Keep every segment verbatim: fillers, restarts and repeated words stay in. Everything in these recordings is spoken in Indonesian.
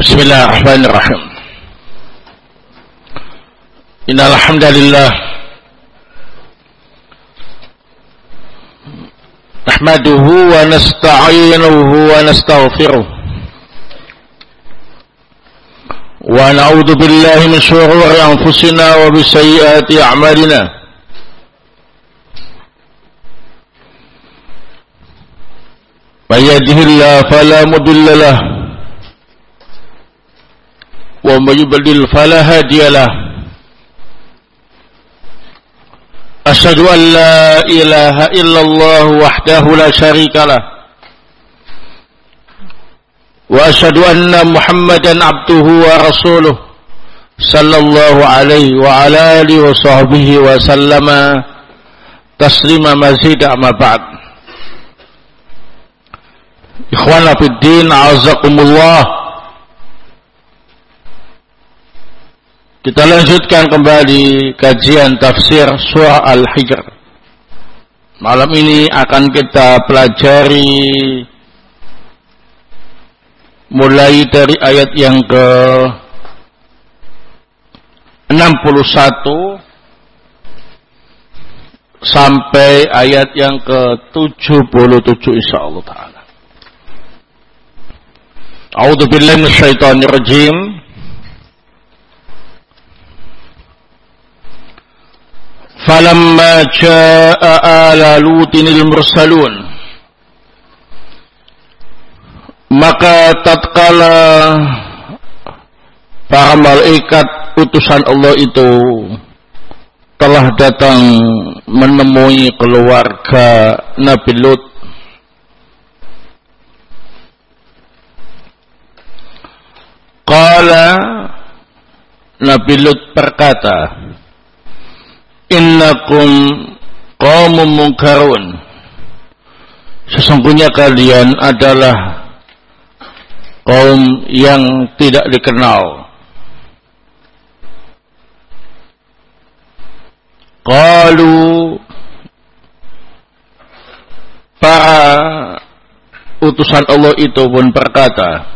Bismillahirrahmanirrahim. Innal hamdalillah nahmaduhu wa nasta'inuhu wa nastaghfiruh wa na'udzu billahi min shururi anfusina wa min sayyiati a'malina. May yahdihillahu fala mudilla lahu wa may yudlil fala hadiya lahu. Asyhadu an la ilaha illallah wahdahu la syarika lah wa asyhadu anna Muhammadan abduhu wa rasuluh sallallahu alaihi wa ala alihi wa sahbihi wa sallama taslima mazid amma ba'd. Ikhwana fid din, a'azakumullah. Kita lanjutkan kembali kajian tafsir surah Al-Hijr. Malam ini akan kita pelajari mulai dari ayat yang ke enam puluh satu sampai ayat yang ke tujuh puluh tujuh insyaallah taala. A'udzu billahi minasyaitonir rajim. Falamma jaa'a ala lutinil mursalun, maka tatkala para malaikat utusan Allah itu telah datang menemui keluarga Nabi Lut, qala, Nabi Lut berkata, innakum qaumun munkarun, sesungguhnya kalian adalah kaum yang tidak dikenal. Qalu, para utusan Allah itu pun berkata,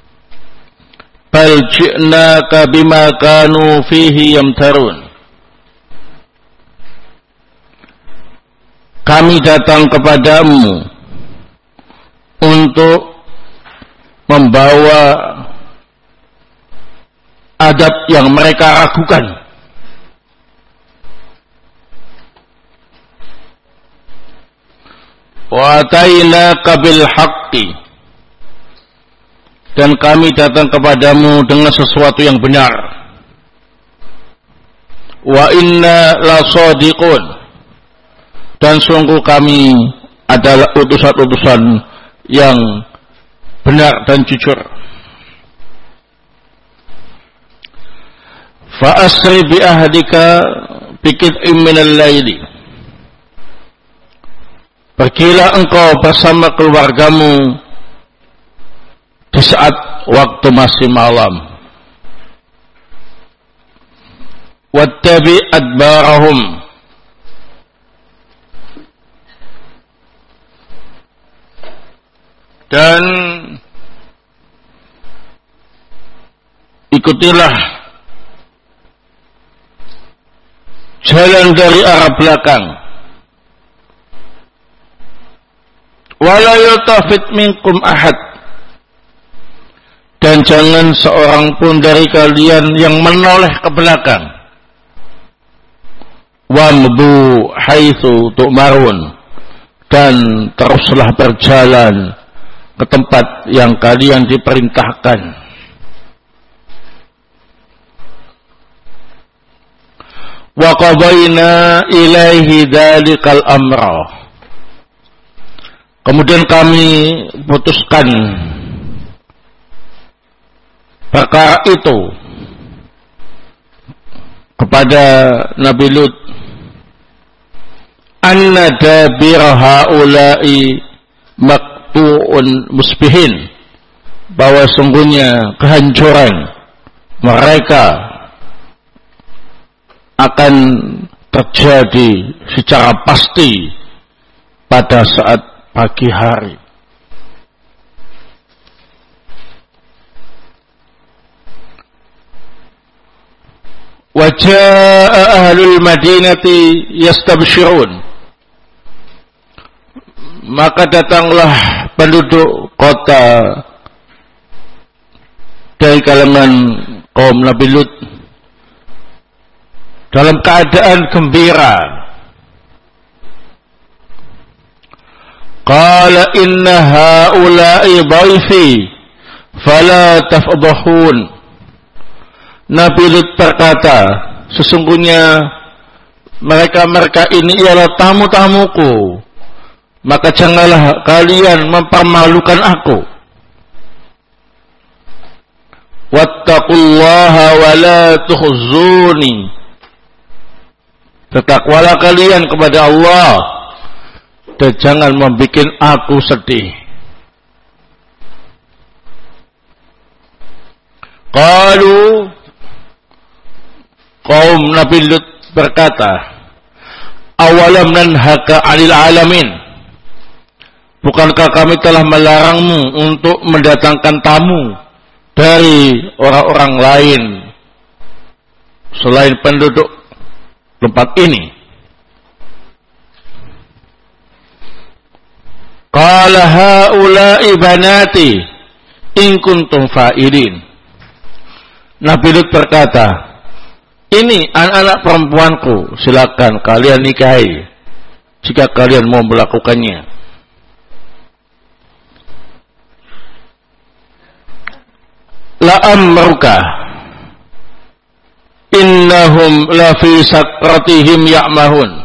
bal ji'naka bima kanu fihi yamtarun, kami datang kepadamu untuk membawa adab yang mereka ragukan. Wa atainaka bil haqqi, dan kami datang kepadamu dengan sesuatu yang benar. Wa inna lasadiqun, dan sungguh kami adalah utusan-utusan yang benar dan jujur. Fa asri bi ahdika bi qit'in minal laili, pergilah engkau bersama keluargamu di saat waktu masih malam. Wattabi adbarahum, dan ikutilah jalan dari arah belakang. Wala yaltafit minkum ahad, dan jangan seorang pun dari kalian yang menoleh ke belakang. Wamdu haitsu tu'marun, dan teruslah berjalan ke tempat yang kalian diperintahkan. Wa qadaina ilaihi dzalikal amra, kemudian kami putuskan perkara itu kepada Nabi Lut, anna dabira haula'i maqtu'un musbihin, bahwa sungguhnya kehancuran mereka akan terjadi secara pasti pada saat pagi hari. Wa jaa'a ahlul madinati yastabshirun. Maka datanglah penduduk kota dari kalangan kaum Nabi Lut dalam keadaan gembira. Qala inna haula'i dhaifi fala tafdhahun. Nabi Lut berkata, sesungguhnya mereka-mereka ini ialah tamu-tamuku, maka janganlah kalian mempermalukan aku. Wattaqullaha wa la tukhzuni. Bertakwalah kalian kepada Allah dan jangan membuat aku sedih. Qalu, kaum Nabi Lut berkata, awalam nanhaka 'anil alamin. Bukankah kami telah melarangmu untuk mendatangkan tamu dari orang-orang lain selain penduduk tempat ini? Qala haula'i banati in kuntum fa'ilin. Nabi Lut berkata, ini anak-anak perempuanku, silakan kalian nikahi jika kalian mau melakukannya. La'amruka innahum lafi sakratihim ya'mahun.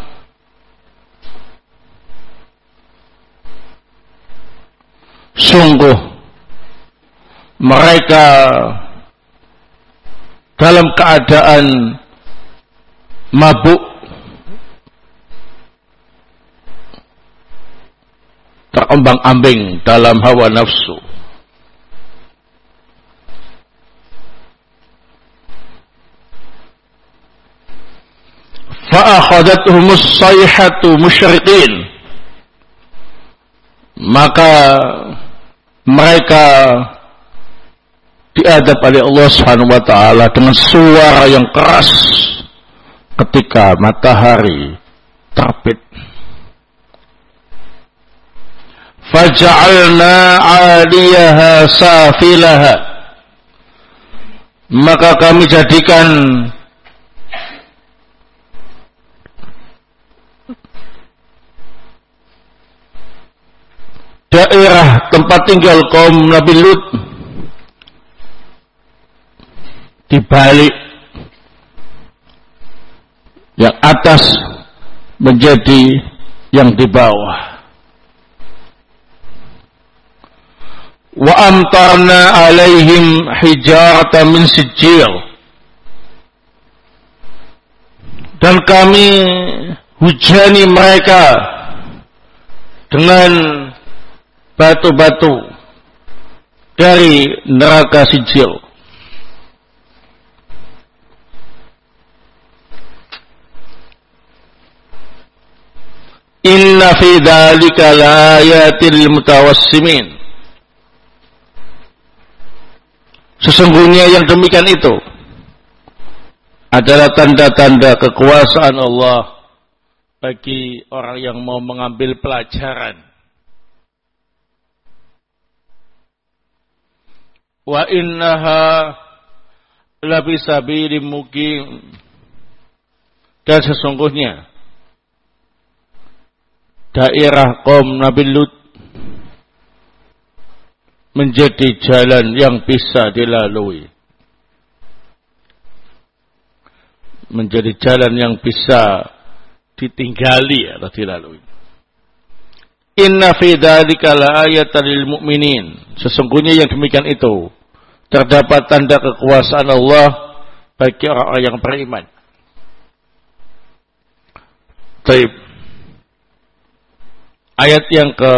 Sungguh mereka dalam keadaan mabuk, terombang-ambing dalam hawa nafsu. Fa'akhadathhumus sayhatu musyriqin. Maka mereka diadab oleh Allah Subhanahu wa taala dengan suara yang keras ketika matahari terbit. Faja'alna 'aliyaha safilaha. Maka kami jadikan daerah tempat tinggal kaum Nabi Lut dibalik, yang atas menjadi yang di bawah. Wa amtarna alaihim hijaratan min sijil. Dan kami hujani mereka dengan batu-batu dari neraka sijil. Inna fi dzalika laayatin lil mutawassimin. Sesungguhnya yang demikian itu adalah tanda-tanda kekuasaan Allah bagi orang yang mau mengambil pelajaran. Wa innaha labisabilim muqim. Dan sesungguhnya daerah kaum Nabi Lut menjadi jalan yang bisa dilalui, menjadi jalan yang bisa ditinggali atau dilalui. Inna fi dzalika laayatan lil mu'minin. Sesungguhnya yang demikian itu terdapat tanda kekuasaan Allah bagi orang-orang yang beriman. Baik. Ayat yang ke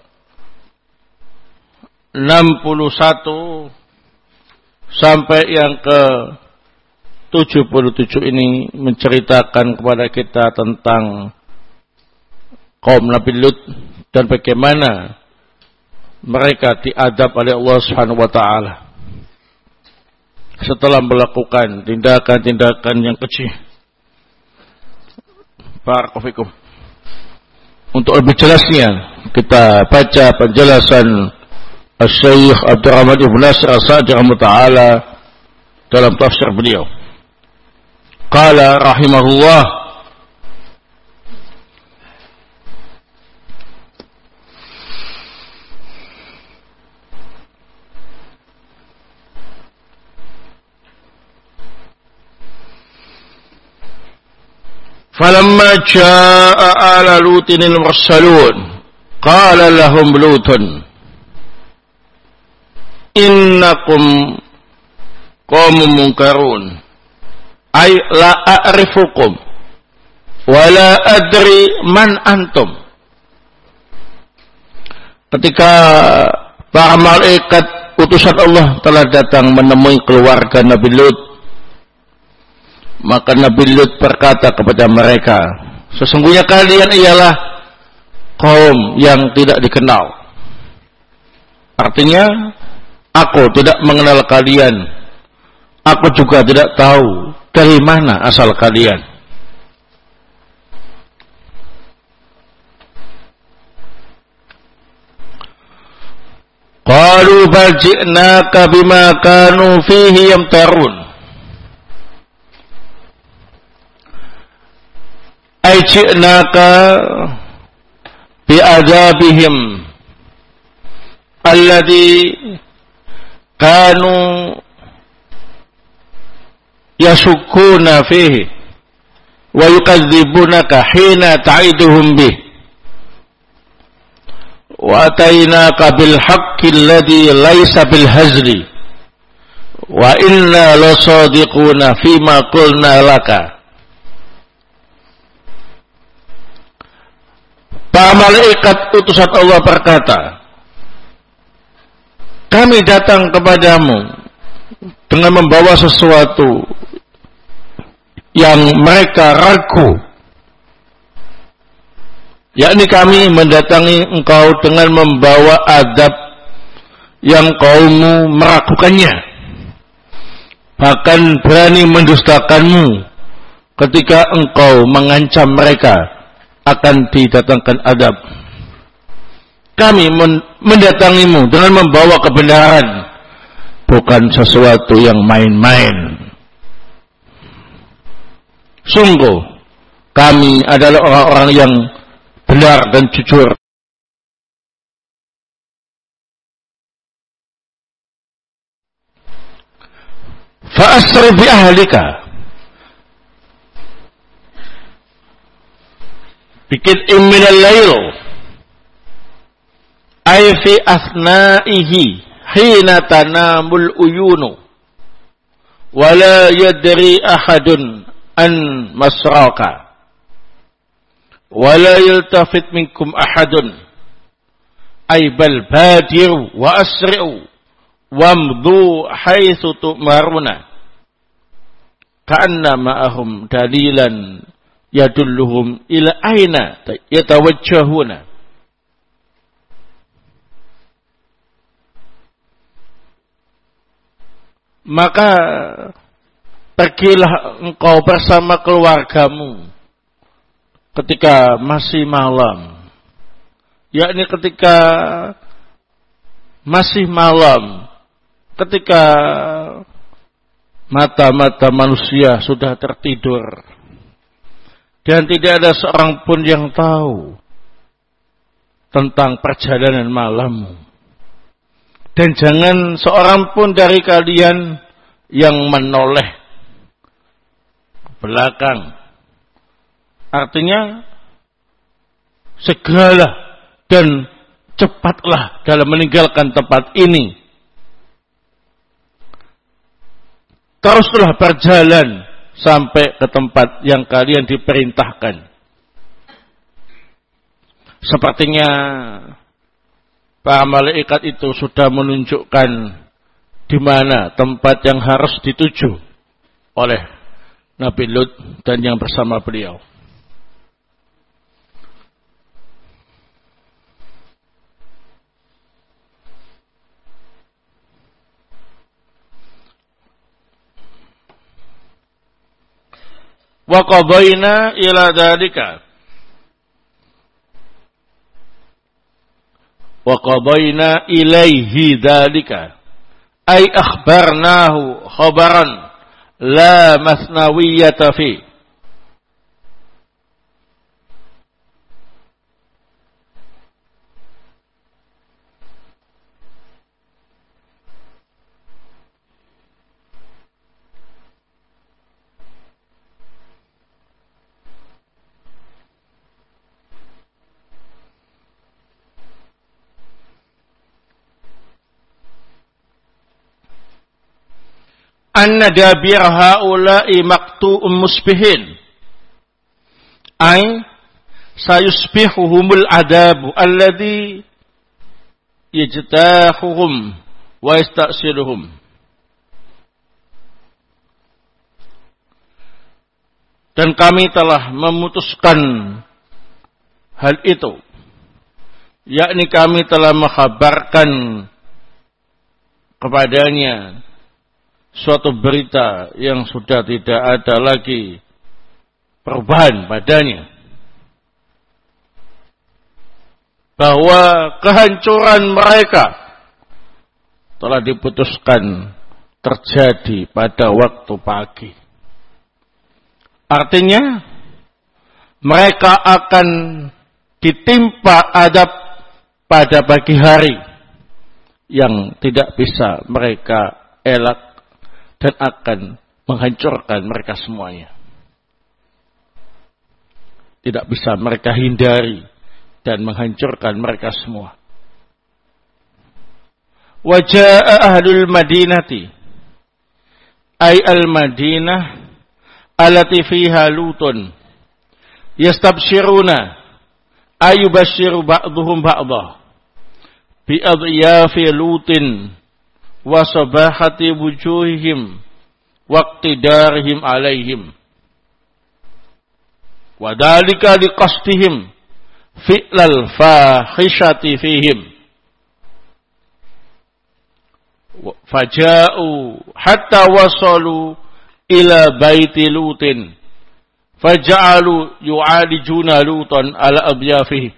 enam puluh satu sampai yang ke tujuh puluh tujuh ini menceritakan kepada kita tentang kaum Nabi Lut dan bagaimana mereka diadab oleh Allah Subhanahu wa taala. setelah melakukan tindakan-tindakan yang keji. Barakallahu fikum. Untuk lebih jelasnya kita baca penjelasan Asy-Syaikh Abdurrahman Ibn Nasir As-Sa'di rahimahullah dalam tafsir beliau. Qala rahimahullah, falamma jaa'a ala lutinil mursalun qala lahum lutun innakum qaumun munkarun ay la a'rifukum wa la adri man antum. Ketika para malaikat utusan Allah telah datang menemui keluarga Nabi Lut, maka Nabi Lut berkata kepada mereka, sesungguhnya kalian ialah kaum yang tidak dikenal. Artinya, aku tidak mengenal kalian, aku juga tidak tahu dari mana asal kalian. Qalu bal ji'naka bima kanu fihi yamtarun. Ay ji'naka bi'adzabihim alladhi kanu yasukuna fihi wa yukadzibunaka hina ta'iduhum bih wa atainaka bil haqqi alladhi laysa bil hazli wa inna lasadiquna fima qulna laka. Para malaikat utusan Allah berkata, kami datang kepadamu dengan membawa sesuatu yang mereka ragu, yakni kami mendatangi engkau dengan membawa azab yang kaummu meragukannya, bahkan berani mendustakanmu ketika engkau mengancam mereka akan didatangkan azab. Kami mendatangimu dengan membawa kebenaran, bukan sesuatu yang main-main. Sungguh, kami adalah orang-orang yang benar dan jujur. Fa'asri bi ahlika, bikin minal lail, ay fi asna'ihi hina tanamul uyunu wala yadri ahadun an masraka wala yaltafit minkum ahadun ay bal badiru wa asri'u wamdu haitsu tu'maruna ka'anna ma'ahum dalilan yadulluhum ila aina yatawajjahuna. Maka pergilah engkau bersama keluargamu ketika masih malam, yakni ketika masih malam, ketika mata-mata manusia sudah tertidur dan tidak ada seorang pun yang tahu tentang perjalanan malammu. Dan jangan seorang pun dari kalian yang menoleh ke belakang. Artinya, segeralah dan cepatlah dalam meninggalkan tempat ini. Teruslah berjalan sampai ke tempat yang kalian diperintahkan. Sepertinya para malaikat itu sudah menunjukkan di mana tempat yang harus dituju oleh Nabi Lut dan yang bersama beliau. Wa qadayna ila dzalika wa qadayna ilaihi dzalika ay akhbarnahu khabaran la masnawiyata fi. Anna dabir haula'i maqtu'um musbihin ay sayusbihuhumul adabu alladhi yajtahuhum wa yasta'siluhum. Dan kami telah memutuskan hal itu, yakni kami telah mengkhabarkan kepadanya suatu berita yang sudah tidak ada lagi perubahan padanya, bahwa kehancuran mereka telah diputuskan terjadi pada waktu pagi. Artinya mereka akan ditimpa adab pada pagi hari yang tidak bisa mereka elak dan akan menghancurkan mereka semuanya. Tidak bisa mereka hindari dan menghancurkan mereka semua. Wa jaa'a ahlul madinati ay al-madinah allati fiha lutun yastabshiruna ay yubashshiru ba'dhum ba'dha bi adyafi lutin wa sabahati wujuhihim wa iqtidarihim alaihim wa dalika liqasdihim fi'lal fahishati fihim faja'u hatta wasalu ila baiti lutin faja'alu yu'alijuna lutan ala abyafihi.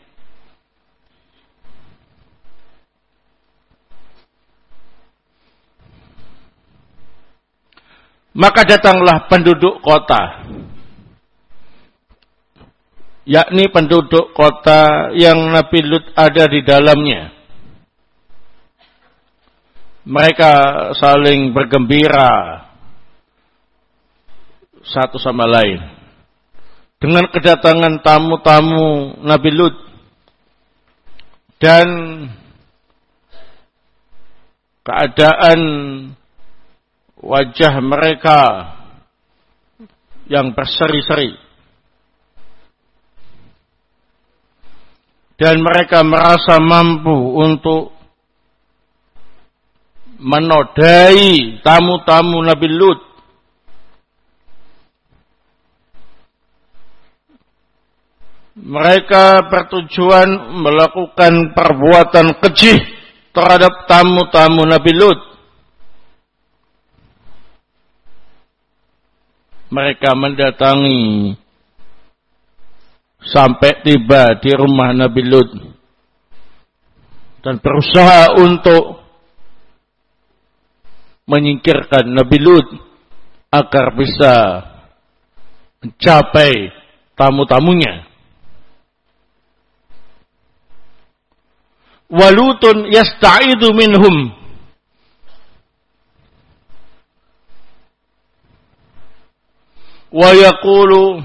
Maka datanglah penduduk kota, yakni penduduk kota yang Nabi Lut ada di dalamnya. Mereka saling bergembira satu sama lain dengan kedatangan tamu-tamu Nabi Lut, dan keadaan wajah mereka yang berseri-seri, dan mereka merasa mampu untuk menodai tamu-tamu Nabi Lut. Mereka bertujuan melakukan perbuatan keji terhadap tamu-tamu Nabi Lut. Mereka mendatangi sampai tiba di rumah Nabi Lut dan berusaha untuk menyingkirkan Nabi Lut agar bisa mencapai tamu-tamunya. Walutun yasta'idu minhum wa yaqulu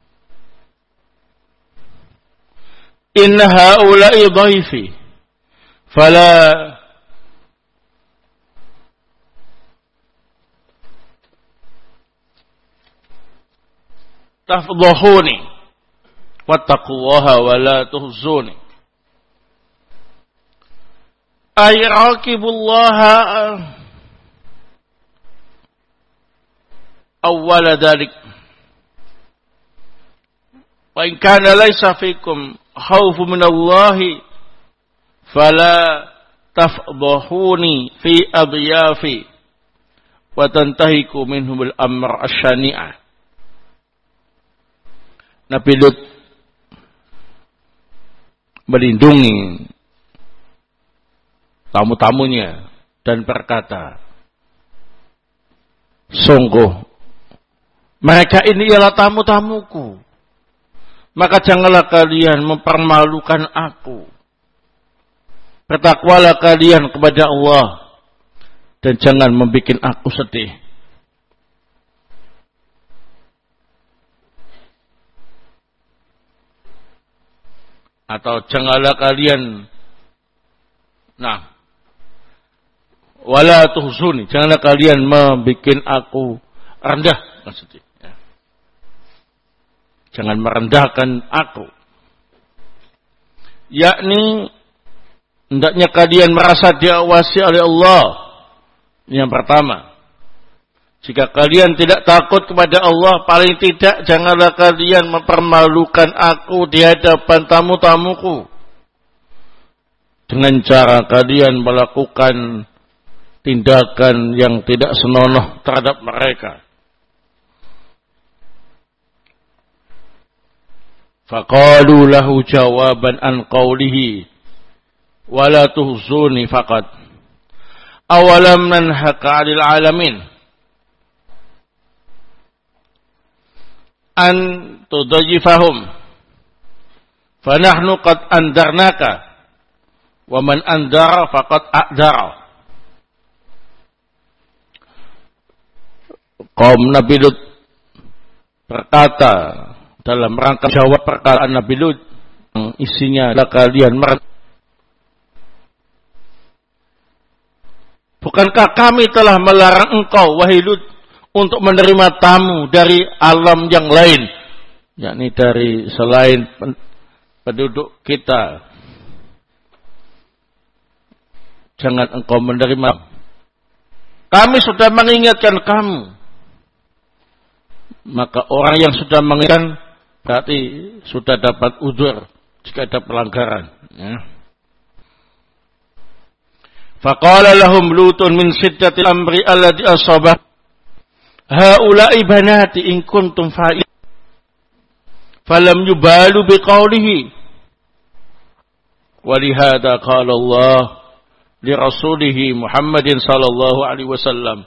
inna haula'i dhaifi fala tafdhahuni wattaqullaha wa la tuhzuni ay raqibullaha awwala dhalik wa in kana laysa fikum khawfun minallahi fala tafdhahuni fi adyafi wa tantahiku minhumul amr asyani'ah. Nabi Lut melindungi tamu-tamunya dan berkata, sungguh mereka ini ialah tamu-tamuku, maka janganlah kalian mempermalukan aku. Bertakwalah kalian kepada Allah dan jangan membuat aku sedih. Atau janganlah kalian, nah, wala tuhzuni, janganlah kalian membuat aku rendah, maksudnya. Ya. Jangan merendahkan aku. Yakni hendaknya kalian merasa diawasi oleh Allah. Yang pertama, jika kalian tidak takut kepada Allah, paling tidak janganlah kalian mempermalukan aku di hadapan tamu-tamuku dengan cara kalian melakukan tindakan yang tidak senonoh terhadap mereka. Faqalu lahu jawaban an qawlihi wala tuhzuni faqat awalam nanhaka 'anil 'alamin an tudajifahum fanahnu qad andarnaka wa man andara faqad a'dara. Kaum Nabi Lut berkata dalam rangka jawab perkataan Nabi Lut yang isinya adalah kalian mer- Bukankah kami telah melarang engkau wahai Lut untuk menerima tamu dari alam yang lain, yakni dari selain penduduk kita. Jangan engkau menerima. Kami sudah mengingatkan kamu. Maka orang yang sudah mengingatkan berarti sudah dapat udzur jika ada pelanggaran. Ya. Faqala lahum Lutun min siddatil amri alladhi asabah haula'i banati in kuntum fa'il falam yubalu biqaulihi walihada qala Allah li rasulihi Muhammadin sallallahu alaihi wasallam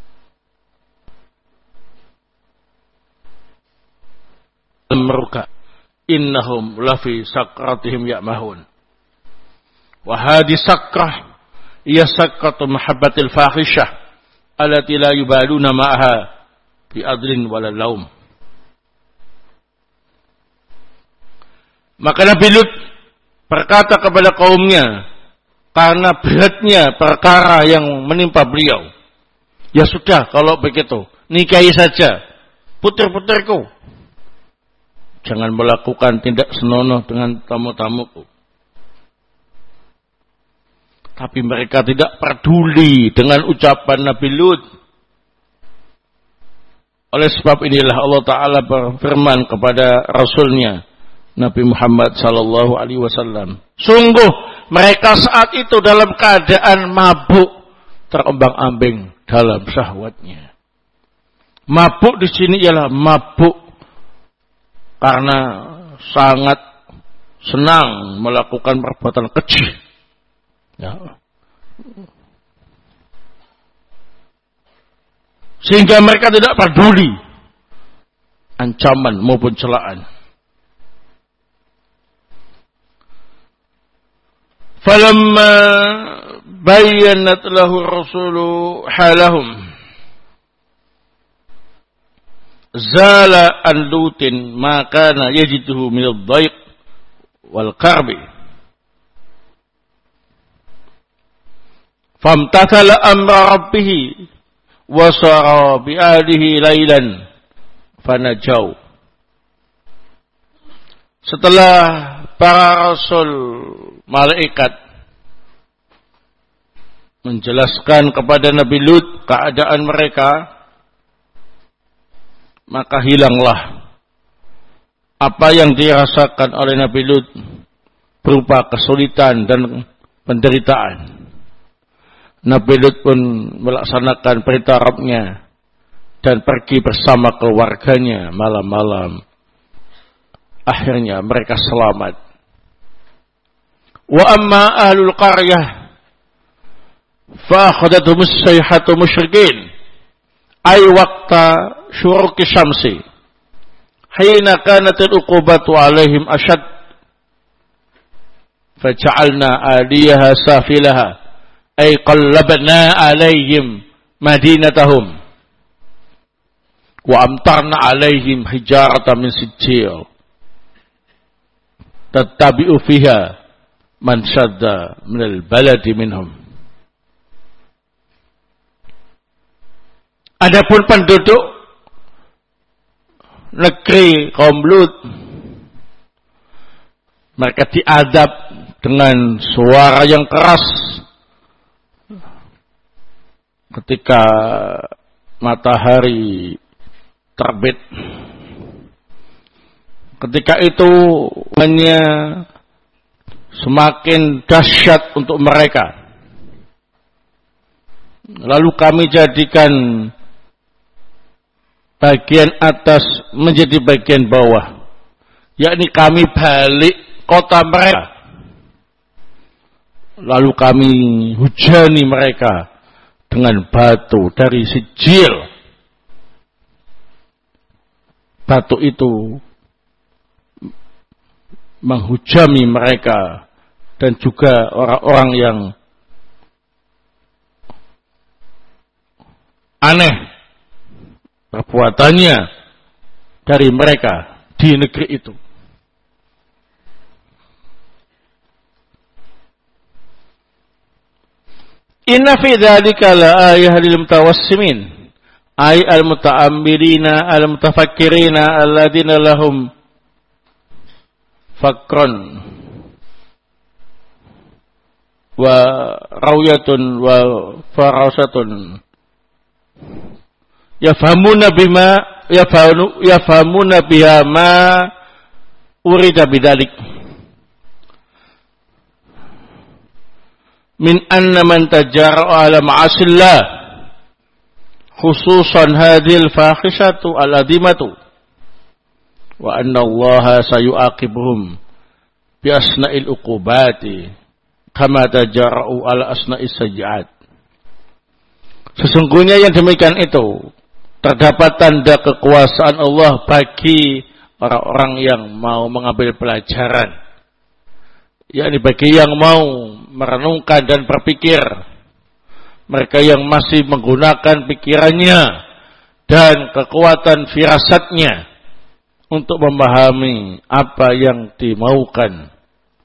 amruka innahum lafi sakratihim ya'mahun wa hadhi sakrah hiya sakratu mahabbatil fahisyah allati la yubaluna ma'aha bi adlin wala laum. Maka Nabi Lut berkata kepada kaumnya karena beratnya perkara yang menimpa beliau, ya sudah kalau begitu nikahi saja puter-puterku, jangan melakukan tindak senonoh dengan tamu-tamuku. Tapi mereka tidak peduli dengan ucapan Nabi Lut. Oleh sebab inilah Allah Ta'ala berfirman kepada Rasulnya Nabi Muhammad sallallahu alaihi wasallam, sungguh mereka saat itu dalam keadaan mabuk, terombang-ambing dalam syahwatnya. Mabuk di sini ialah mabuk karena sangat senang melakukan perbuatan keji. Ya. Sehingga mereka tidak peduli ancaman maupun celaan. Falamma bayyanat lahu rasulu halahum zala an Lutin ma kana yajiduhu min ad-dhayq wal karbi famtathala amra rabbih wa sara bi alihi lailan fanajau. Setelah para rasul malaikat menjelaskan kepada Nabi Lut keadaan mereka, maka hilanglah apa yang dirasakan oleh Nabi Lut berupa kesulitan dan penderitaan. Nabi Lut pun melaksanakan perintah Rabbnya dan pergi bersama keluarganya malam-malam akhirnya mereka selamat. Wa amma ahlul qaryah fa akhadathum as-sayhatu musyrikin ay waqta syuruqi syamsi hina kanat al-uqubatu alaihim ashad faja'alna aliyaha safilaha ay qallabna alaihim madinatahum wa amtarna alaihim hijaratan min sijil tattabi'u fiha man syadda minal baladi minhum. Adapun penduduk negeri kaum Lut, mereka diadab dengan suara yang keras ketika matahari terbit. Ketika itu hanya semakin dahsyat untuk mereka. Lalu kami jadikan bagian atas menjadi bagian bawah, yakni kami balik kota mereka. Lalu kami hujani mereka dengan batu dari sijil. Batu itu menghujami mereka dan juga orang-orang yang aneh perbuatannya dari mereka di negeri itu. Inna fi dzalika la ayah lil mutawassimin ay al muta'ammilina al mutafakkirina alladziina lahum fakron wa rawiyatun wa farasatun yafhamuna bima yafhamuna yafhamuna biha ma urida bidzalik min anna man tajara ala ma'asillah khususan hadhil fahishatu al-adimatu wa anna Allah sayu'aqibuhum bi asna'il uqubati kama tajara'u ala asna'is sayyi'at. Sesungguhnya yang demikian itu terdapat tanda kekuasaan Allah bagi orang-orang yang mau mengambil pelajaran, yakni bagi yang mau merenungkan dan berpikir, mereka yang masih menggunakan pikirannya dan kekuatan firasatnya untuk memahami apa yang dimaukan,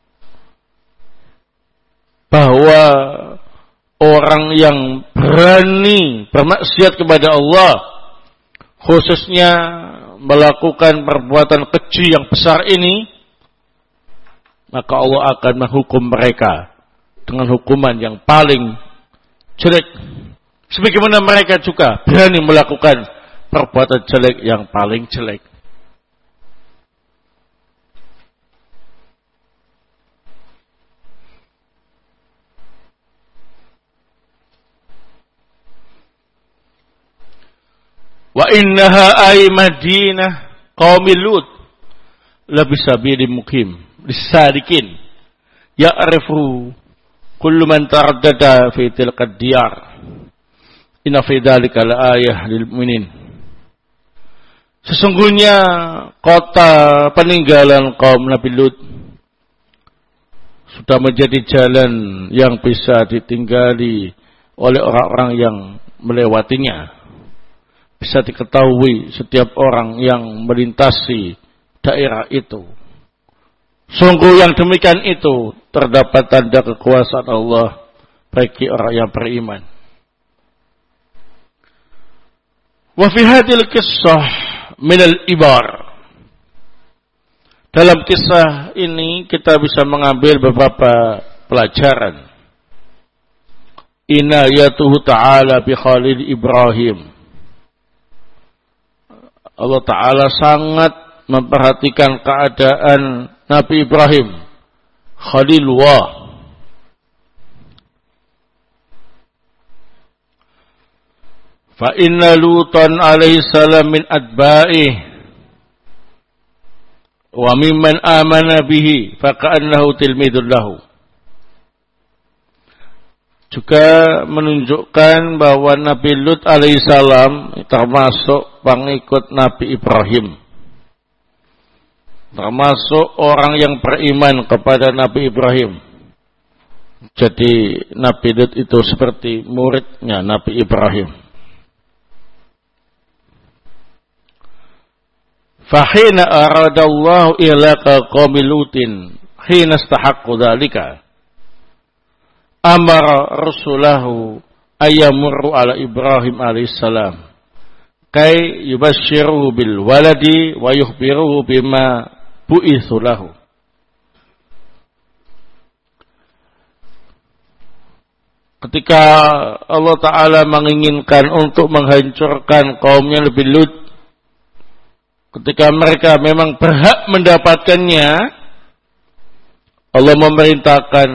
bahwa orang yang berani bermaksiat kepada Allah, khususnya melakukan perbuatan keji yang besar ini, maka Allah akan menghukum mereka dengan hukuman yang paling jelek, sebagaimana mereka juga berani melakukan perbuatan jelek yang paling jelek. Wa innaha ay madinah qaumil Lut la bisabilin mukim lisadikin ya'rifu kullu man taraddada fi tilka diyar inna fi dzalika laayah lil mu'minin. Sesungguhnya kota peninggalan kaum Nabi Lut sudah menjadi jalan yang bisa ditinggali oleh orang-orang yang melewatinya. Bisa diketahui setiap orang yang melintasi daerah itu. Sungguh yang demikian itu terdapat tanda kekuasaan Allah bagi orang yang beriman. Wa fi hadhil qissah min al-ibar. Dalam kisah ini kita bisa mengambil beberapa pelajaran. Inayatuhu ta'ala bi Khalil Ibrahim. Allah Ta'ala sangat memperhatikan keadaan Nabi Ibrahim Khalilullah. Fa inna Lutan alaihi salam min adba'ih wa mimman amana bihi faka'annahu tilmidun lahu. Juga menunjukkan bahwa Nabi Lut alaihissalam termasuk pengikut Nabi Ibrahim, termasuk orang yang beriman kepada Nabi Ibrahim. Jadi Nabi Lut itu seperti muridnya Nabi Ibrahim. Fahina aradallahu ilaka qaumi Lutin hina istahaqqu dzalika amara rasulahu ayyamurru ala Ibrahim alaihissalam kay yubashshiruhu bil waladi wa yukhbiruhu bima bu'itsu lahu. Ketika Allah Ta'ala menginginkan untuk menghancurkan kaumnya lebih Lut, ketika mereka memang berhak mendapatkannya, Allah memerintahkan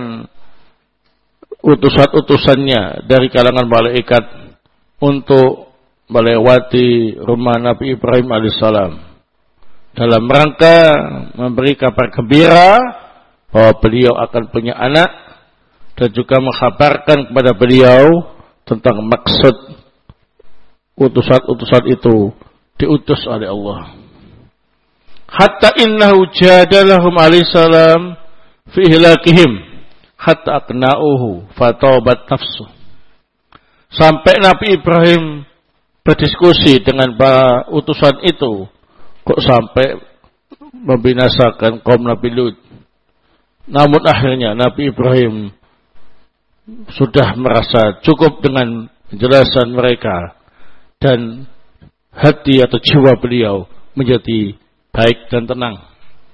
utusan-utusannya dari kalangan malaikat untuk melewati rumah Nabi Ibrahim alaihissalam dalam rangka memberi kabar gembira bahwa beliau akan punya anak dan juga mengkhabarkan kepada beliau tentang maksud utusan-utusan itu diutus oleh Allah. Hatta innahu jadalahum alaihissalam fi ihlakihim hatta aqna'uhu fatabat nafsu. Sampai Nabi Ibrahim berdiskusi dengan para utusan itu, kok sampai membinasakan kaum Nabi Lut. Namun akhirnya Nabi Ibrahim sudah merasa cukup dengan penjelasan mereka dan hati atau jiwa beliau menjadi baik dan tenang.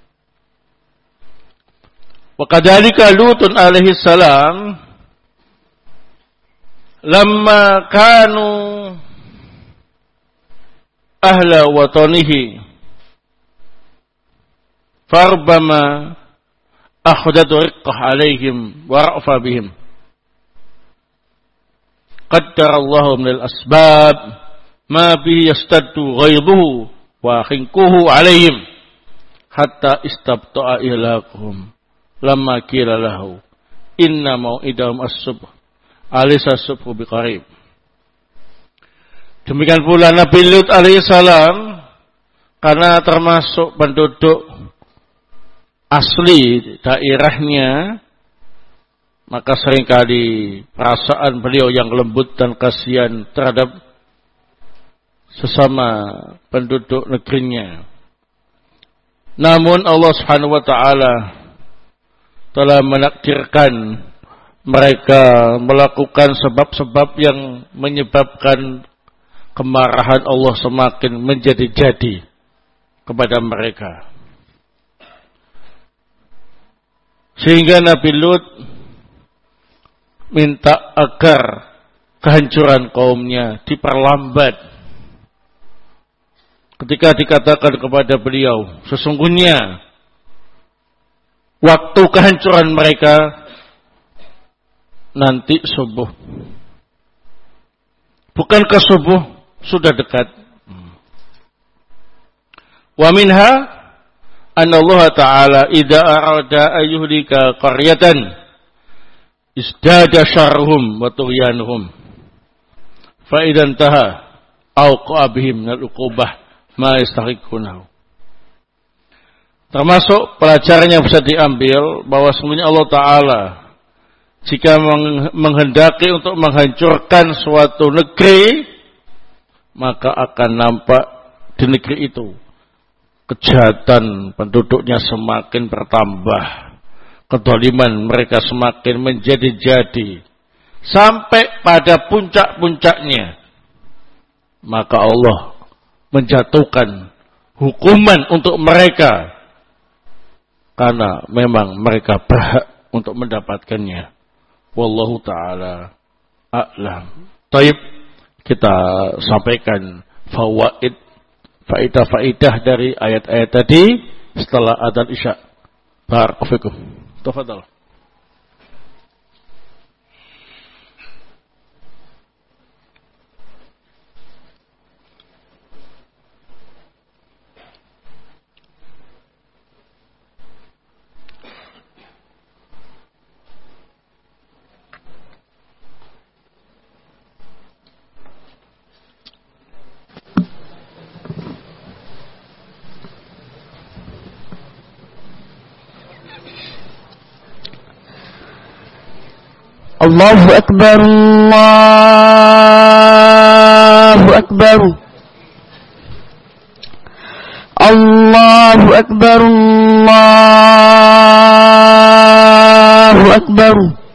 Wa kadzalika Lutun alaihi salam lamma kanu ahla watanihi farbama akhdatu riqqah alaihim wa ra'fa bihim qaddarallahu minal asbab ma bi yastaddu ghaiduhu wa khinquhu alaihim hatta istabta'a ilaquhum lamma qila lahu inna mau'idahum as-subh alaysa as-subhu biqarib. Demikian pula Nabi Lut alaihissalam karena termasuk penduduk asli daerahnya, maka seringkali perasaan beliau yang lembut dan kasihan terhadap sesama penduduk negerinya. Namun Allah Subhanahu wa taala telah menakdirkan mereka melakukan sebab-sebab yang menyebabkan kemarahan Allah semakin menjadi-jadi kepada mereka. Sehingga Nabi Lut minta agar kehancuran kaumnya diperlambat. Ketika dikatakan kepada beliau, sesungguhnya waktu kehancuran mereka nanti subuh. Bukankah subuh sudah dekat? Wa minha anna Allah Ta'ala idza arada ayyuhlika qaryatan isdada syarruhum wa tughyanuhum fa idan taha auqa bihim minal uqubah ma yastahiqunahu. Termasuk pelajaran yang bisa diambil bahwa sebenarnya Allah Ta'ala jika menghendaki untuk menghancurkan suatu negeri, maka akan nampak di negeri itu kejahatan penduduknya semakin bertambah, kedoliman mereka semakin menjadi-jadi, sampai pada puncak-puncaknya, maka Allah menjatuhkan hukuman untuk mereka karena memang mereka berhak untuk mendapatkannya. Wallahu ta'ala a'lam. Taib, kita sampaikan fawaid, faidah-faidah dari ayat-ayat tadi setelah adzan Isya. Barakallahu fikum. Tafadhal. Allahu Akbar, Allahu Akbar, Allahu Akbar, Allahu Akbar.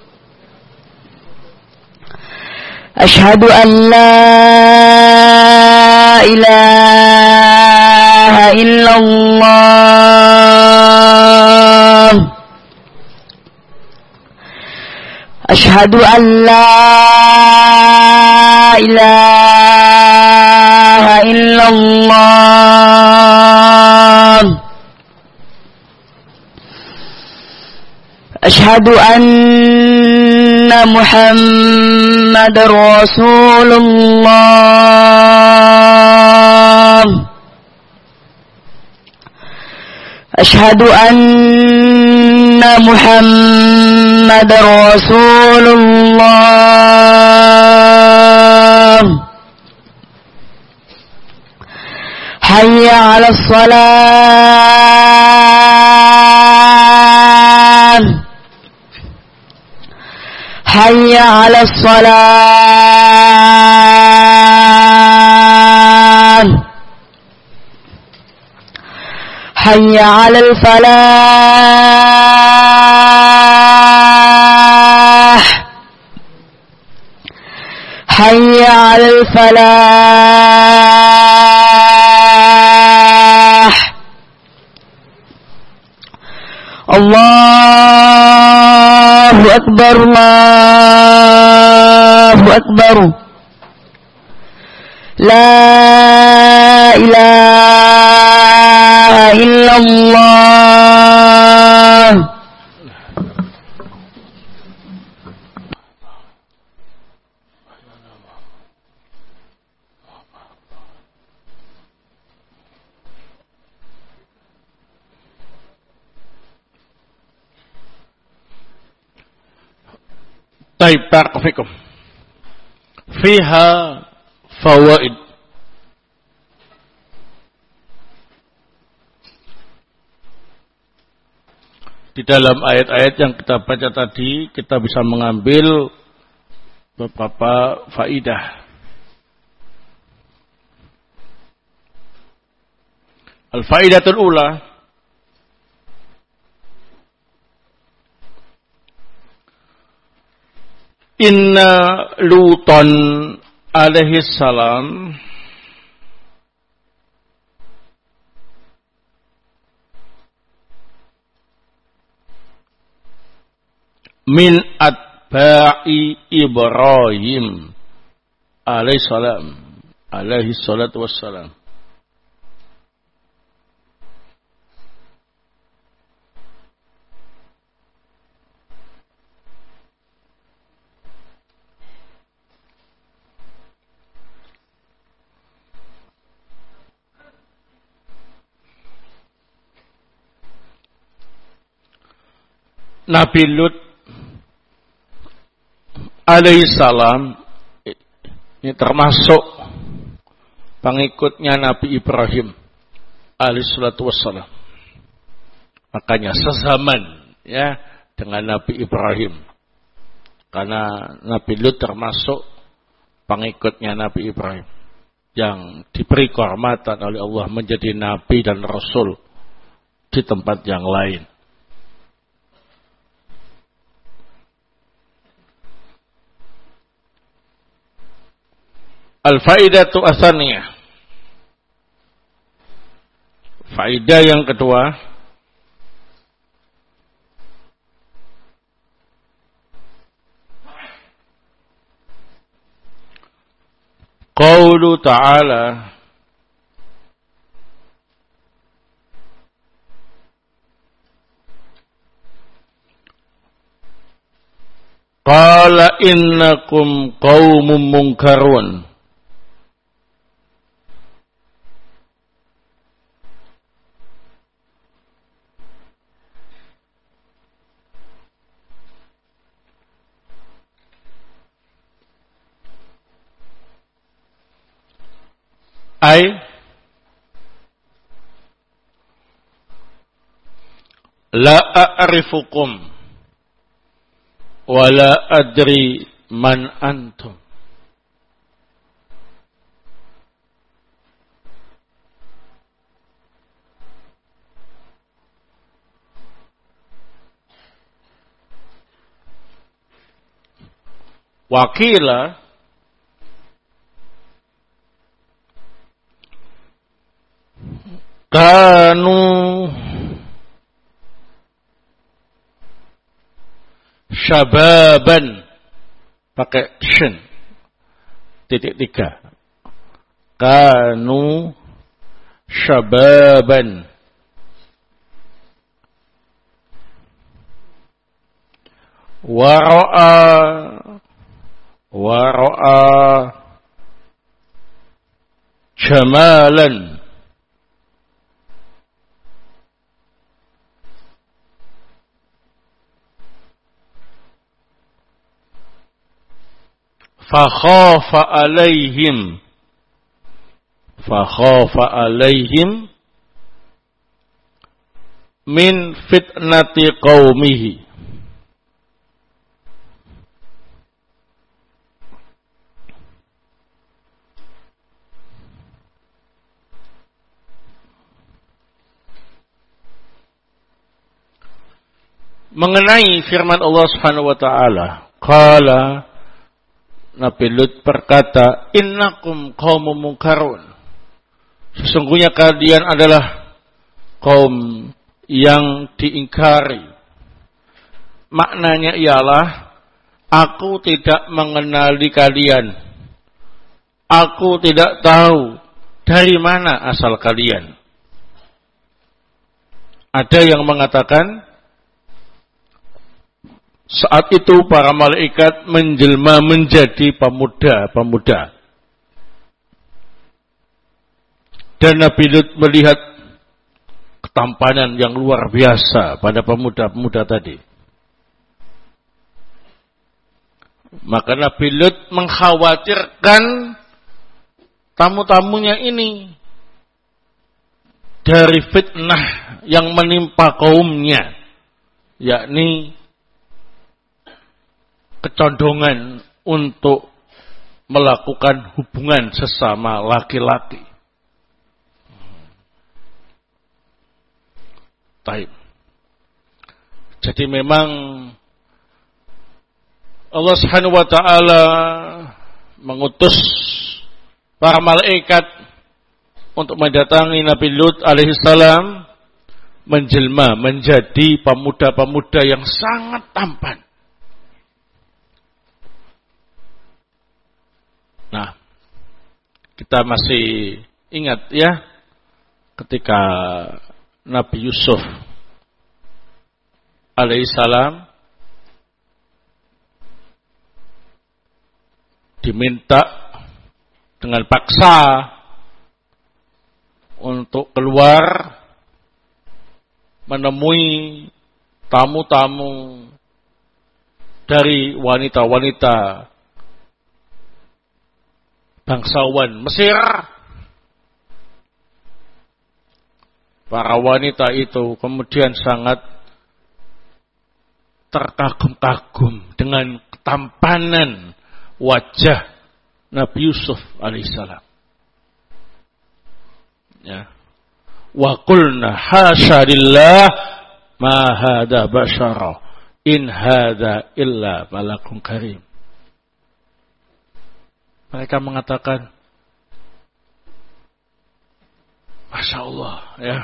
Asyhadu an la ilaha illallah. Asyhadu an la ilaha illallah. Asyhadu anna Muhammadar Rasulullah. Asyhadu anna Muhammadar Rasulullah. Hayya 'alas shalah. Hayya 'alas shalah. Hayya 'alal falah. Hayya 'alal falah. Allahu Akbar, Allahu Akbar. La ilaha illallah. Baik, barakallahu fikum. Fiha fawaid. Di dalam ayat-ayat yang kita baca tadi, kita bisa mengambil beberapa faidah. Al-faidatul ula, inna Lutan alaihi salam min atba'i Ibrahim alaihi salam alaihi salatu wassalam. Nabi Lut alaihissalam ini termasuk pengikutnya Nabi Ibrahim alaihissalatu wassalam. Makanya sezaman ya dengan Nabi Ibrahim. Karena Nabi Lut termasuk pengikutnya Nabi Ibrahim yang diberi kehormatan oleh Allah menjadi nabi dan rasul di tempat yang lain. Al-faidatu atsaniyah. Faidah yang kedua, qaulu ta'ala qala innakum qaumun munkarun. Ay la a'rifukum wala adri man antum. Wakila kanu syababan, pakai shin titik tiga, kanu syababan wara'a wara'a jamalan fakhafa alaihim fakhafa alaihim min fitnati qaumihi. Mengenai firman Allah Subhanahu wa taala, qala, Nabi Lut berkata, innakum qaumun munkarun. Sesungguhnya kalian adalah kaum yang diingkari. Maknanya ialah, aku tidak mengenali kalian. Aku tidak tahu dari mana asal kalian. Ada yang mengatakan, saat itu para malaikat menjelma menjadi pemuda-pemuda. Dan Nabi Lut melihat ketampanan yang luar biasa pada pemuda-pemuda tadi. Maka Nabi Lut mengkhawatirkan tamu-tamunya ini dari fitnah yang menimpa kaumnya, yakni kecondongan untuk melakukan hubungan sesama laki-laki. Taib. Jadi memang Allah Subhanahu wa taala mengutus para malaikat untuk mendatangi Nabi Lut alaihissalam, menjelma menjadi pemuda-pemuda yang sangat tampan. Nah, kita masih ingat ya, ketika Nabi Yusuf alaihissalam diminta dengan paksa untuk keluar menemui tamu-tamu dari wanita-wanita bangsawan Mesir. Para wanita itu kemudian sangat terkagum-kagum dengan ketampanan wajah Nabi Yusuf alaihissalam. Ya. Wa qulna hasya lillah ma hadza basyara in hadza illa malakun karim. Mereka mengatakan, Masya Allah, ya,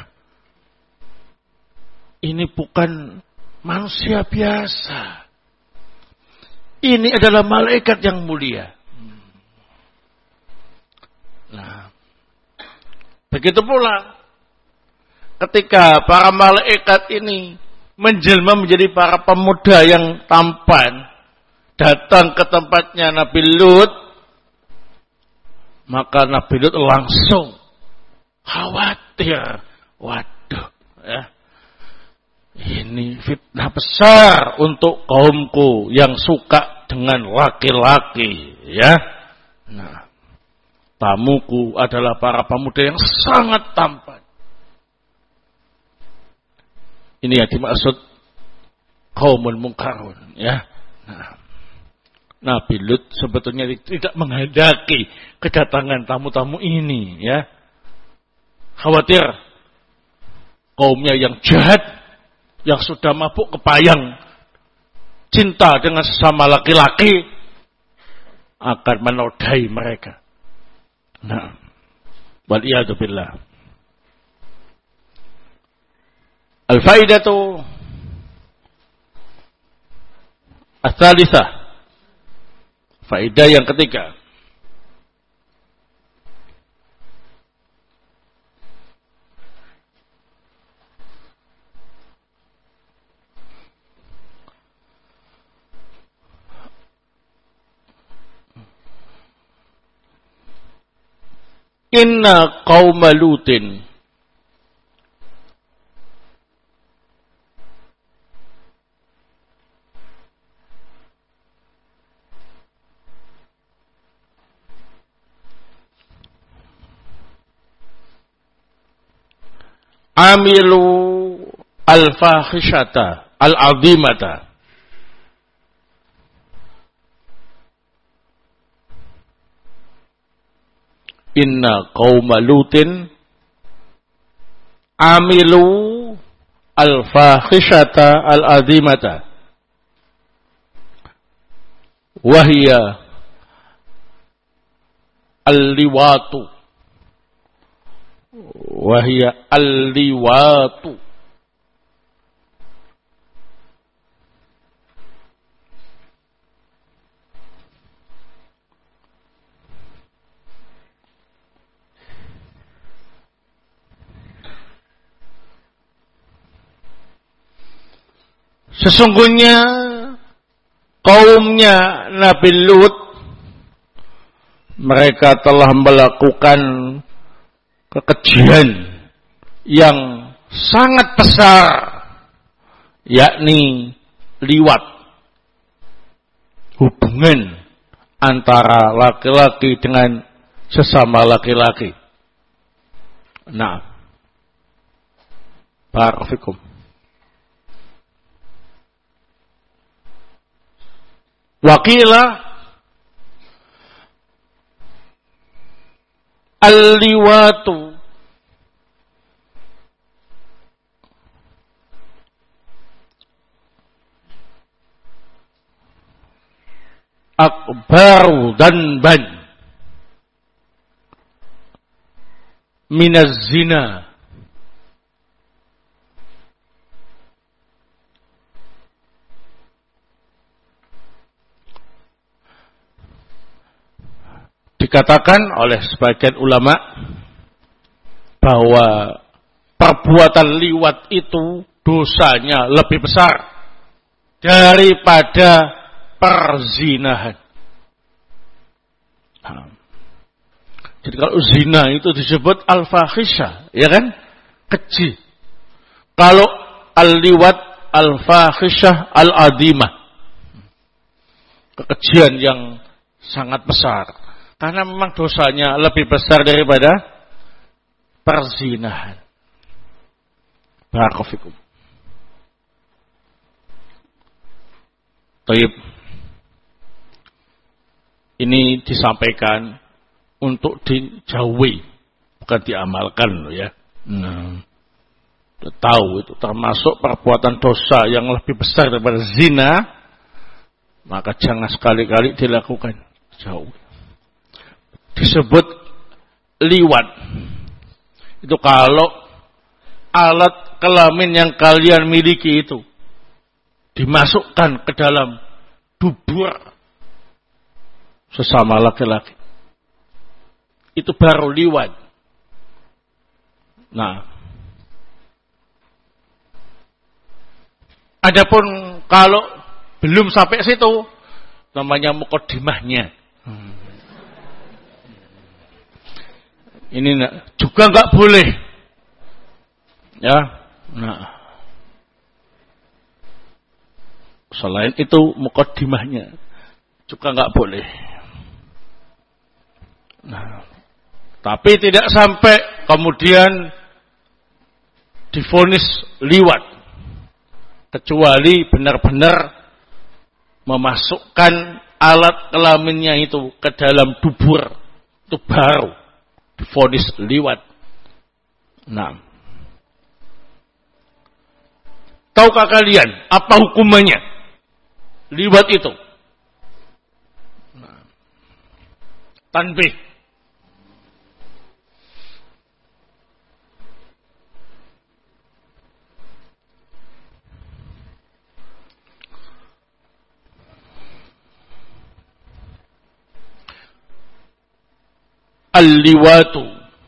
ini bukan manusia biasa. Ini adalah malaikat yang mulia. Nah, begitu pula ketika para malaikat ini menjelma menjadi para pemuda yang tampan, datang ke tempatnya Nabi Lut, maka Nabi Lut langsung khawatir. Waduh, ya, ini fitnah besar untuk kaumku yang suka dengan laki-laki, ya. Nah, tamuku adalah para pemuda yang sangat tampan. Ini yang dimaksud qaumun munkarun, ya. Nah, Nabi Lut sebetulnya tidak menghendaki kedatangan tamu-tamu ini, ya. Khawatir kaumnya yang jahat, yang sudah mabuk kepayang cinta dengan sesama laki-laki akan menodai mereka. Nah, waliyadu billah. Al-faidatu ats-tsalitsah. Faedah yang ketiga. Inna qauma Lutin amilu al-fahishata al-azimata. Inna qauma Lutin amilu al-fahishata al-azimata wahia al-liwatu wahia al-liwatu. Sesungguhnya kaumnya Nabi Lut mereka telah melakukan kekejian yang sangat besar, yakni liwat, hubungan antara laki-laki dengan sesama laki-laki. Nah, barakallahu. Wakila al-liwatu akbaru danban minaz zina. Dikatakan oleh sebagian ulama bahwa perbuatan liwat itu dosanya lebih besar daripada perzinahan. Nah, jadi kalau zina itu disebut al-fahisyah, ya kan? Keji. Kalau al-liwat al-fahisyah al-adimah, kekejian yang sangat besar. Karena memang dosanya lebih besar daripada perzinahan. Barakallahu fikum. Baik. Ini disampaikan untuk dijauhi, bukan diamalkan loh ya. Nah, tahu itu termasuk perbuatan dosa yang lebih besar daripada zina, maka jangan sekali-kali dilakukan. Jauh. Disebut liwat itu kalau alat kelamin yang kalian miliki itu dimasukkan ke dalam dubur sesama laki-laki, itu baru liwat. Nah, adapun kalau belum sampai situ, namanya muqaddimahnya. Hmm. Ini juga nggak boleh, ya. Nah, selain itu muqaddimahnya juga nggak boleh. Nah, tapi tidak sampai kemudian divonis liwat, kecuali benar-benar memasukkan alat kelaminnya itu ke dalam dubur, itu baru divonis liwat. Nah, tahukah kalian apa hukumannya liwat itu? Nah, tanbih. Al-liwatu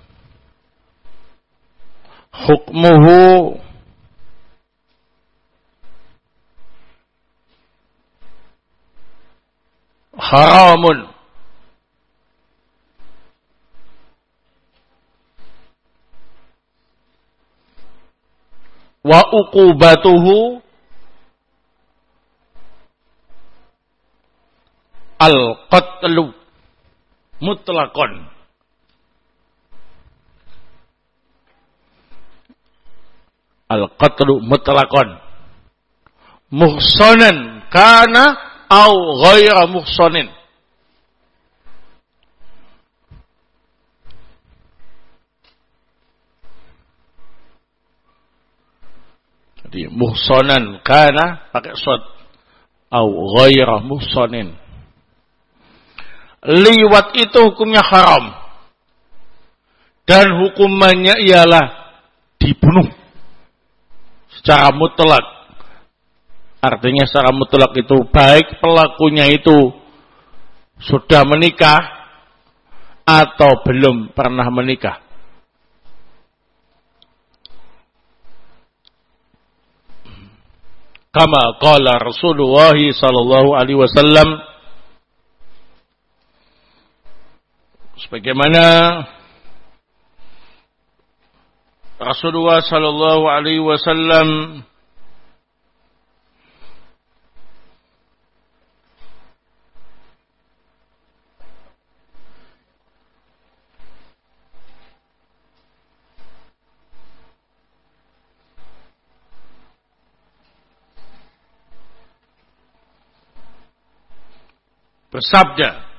hukmuhu haramun wa uqubatuhu al-qatlu mutlaqan. Al-qatlu mutlaqan muhsanan kana au ghaira muhsanin. Jadi muhsanan kana pakai shad au ghaira muhsanin. Liwat itu hukumnya haram dan hukumannya ialah dibunuh secara mutlak. Artinya secara mutlak itu baik pelakunya itu sudah menikah atau belum pernah menikah. Kama qala Rasulullah sallallahu alaihi wasallam, sebagaimana Rasulullah sallallahu alaihi wasallam bersabda,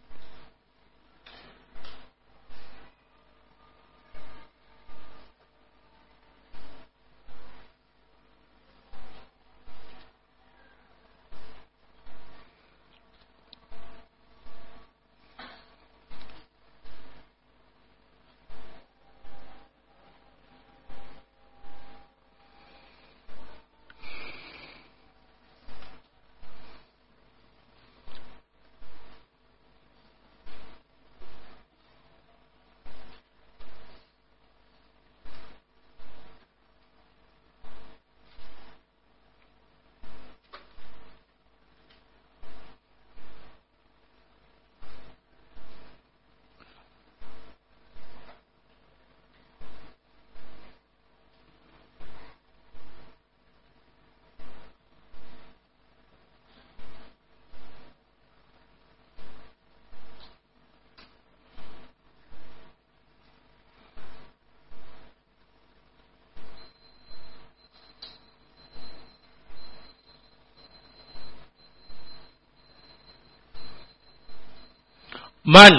man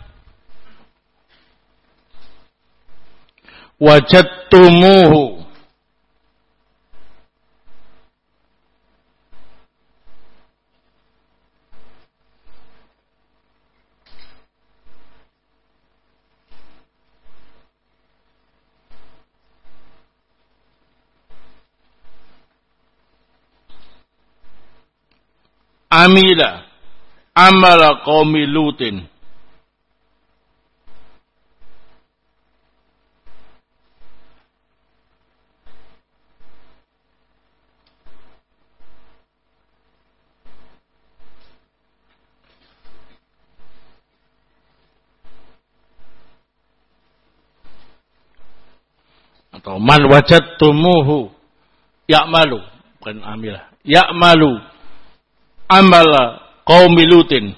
wajadtumuhu amila amala qaumi lutin atau man wajadtumuhu ya'malu, bukan amilah, ya'malu amala qaumi lutin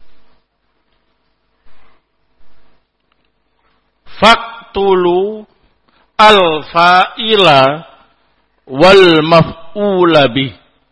faktulu al-fa'ila wal maf'ula bih.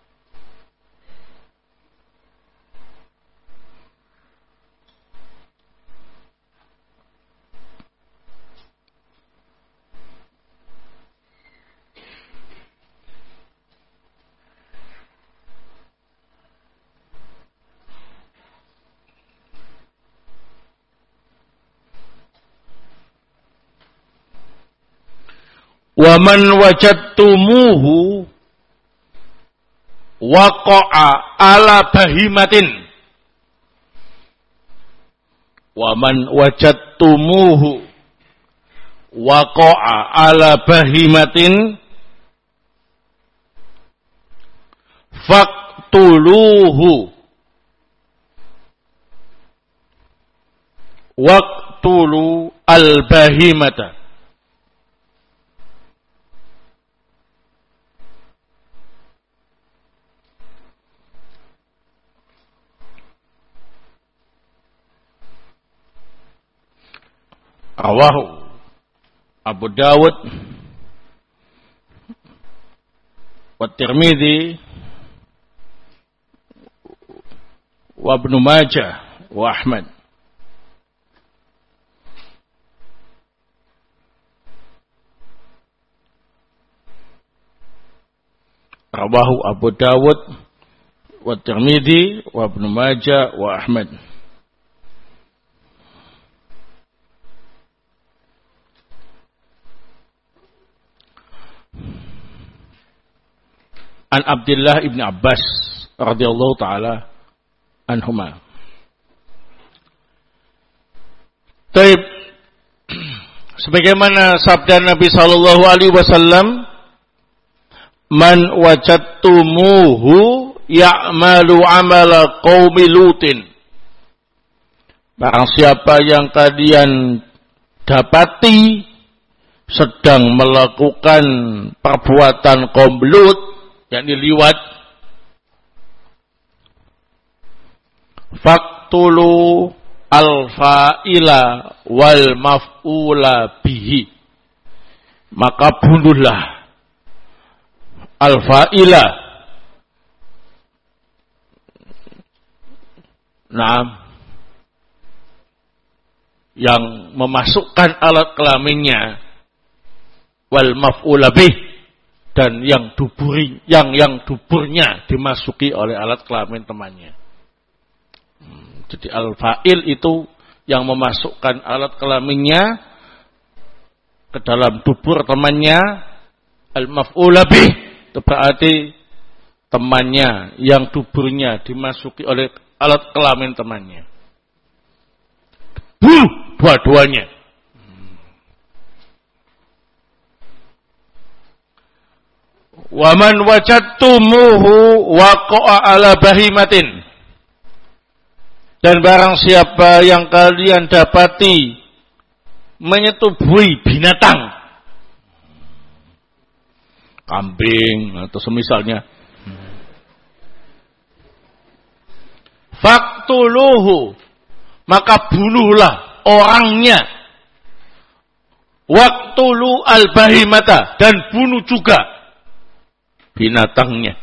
Wa man wajadtumuhu waqa'a ala bahimatin. Wa man wajadtumuhu waqa'a ala bahimatin faqtuluhu. Waqtulu al-bahimata. Rawahu Abu Dawud wa Tirmidzi wa Ibnu Majah wa Ahmad. Rawahu Abu Dawud wa Tirmidzi wa Ibnu Majah wa Ahmad. An Abdullah ibn Abbas radhiyallahu taala anhuma. Taib, sebagaimana sabda Nabi sallallahu alaihi wasallam, man wajadtumuhu ya'malu amala qaumi Lutin. Barang siapa yang kalian dapati sedang melakukan perbuatan kaum Lut, yakni liwat, faqtulu al-fa'ila wal maf'ula bihi, maka bunuhlah al-fa'ila, nah, yang memasukkan alat kelaminnya, wal maf'ula bihi, dan yang duburi, yang yang duburnya dimasuki oleh alat kelamin temannya. Hmm, jadi al-fa'il itu yang memasukkan alat kelaminnya ke dalam dubur temannya. Al-maf'ula bih itu berarti temannya yang duburnya dimasuki oleh alat kelamin temannya. Bunuh dua-duanya. Wa man wajadtumuhu waqa'a ala bahimatin, dan barang siapa yang kalian dapati menyetubuhi binatang, kambing atau semisalnya, faqtuluhu, maka bunuhlah orangnya, waqtulu al-bahimata, dan bunuh juga binatangnya.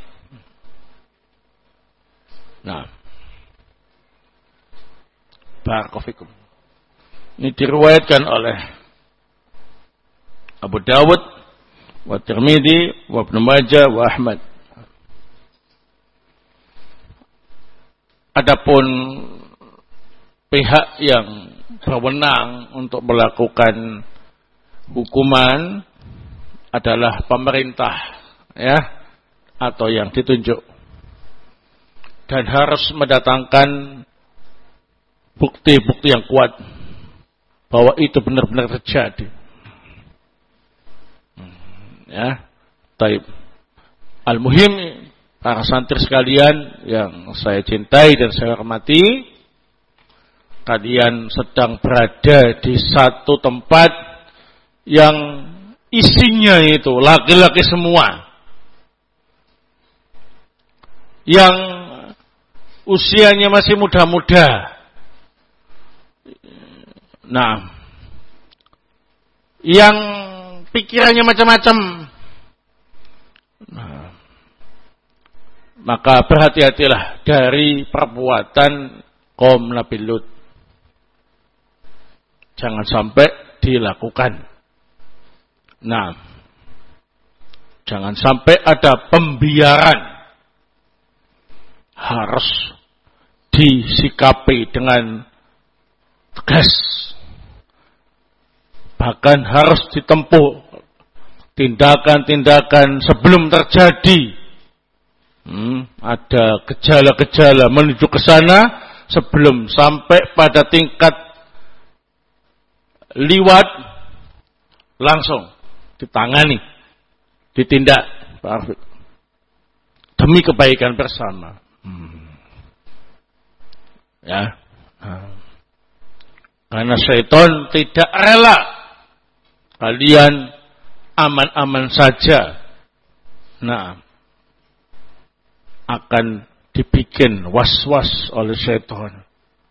Nah, barakallahu. Ini diriwayatkan oleh Abu Dawud wa Tirmidzi wa Ibnu Majah wa Ahmad. Adapun pihak yang berwenang untuk melakukan hukuman adalah pemerintah, ya, atau yang ditunjuk, dan harus mendatangkan bukti-bukti yang kuat bahwa itu benar-benar terjadi. Ya, taib. Al-muhim, para santri sekalian yang saya cintai dan saya hormati, kalian sedang berada di satu tempat yang isinya itu laki-laki semua, yang usianya masih muda-muda. Nah, yang pikirannya macam-macam. Nah, maka berhati-hatilah dari perbuatan kaum Nabi Lut. Jangan sampai dilakukan. Nah, jangan sampai ada pembiaran. Harus disikapi dengan tegas. Bahkan harus ditempuh tindakan-tindakan sebelum terjadi. Hmm, ada gejala-gejala menuju ke sana sebelum sampai pada tingkat liwat, langsung ditangani, ditindak demi kebaikan bersama. Hmm. Ya, nah. Karena syaitan tidak rela kalian aman-aman saja. Nah, akan dibikin was-was oleh syaitan.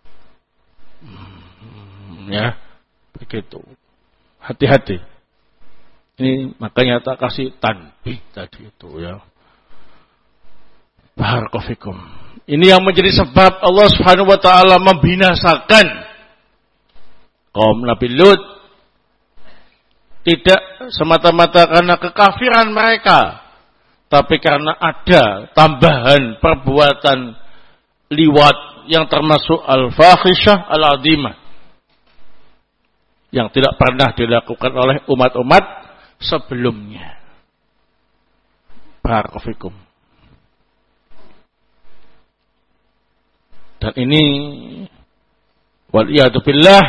Hmm, ya, begitu. Hati-hati. Ini makanya tak kasih tanbih tadi itu ya. Barakallahu. Ini yang menjadi sebab Allah Subhanahu wa taala membinasakan kaum Nabi Lut. Tidak semata-mata karena kekafiran mereka, tapi karena ada tambahan perbuatan liwat yang termasuk al-fahisyah al-azimah yang tidak pernah dilakukan oleh umat-umat sebelumnya. Barakallahu. Dan ini waliyadu billah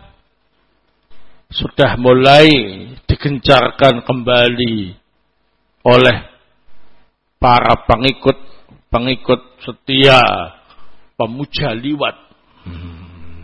sudah mulai digencarkan kembali oleh para pengikut-pengikut setia pemuja liwat hmm.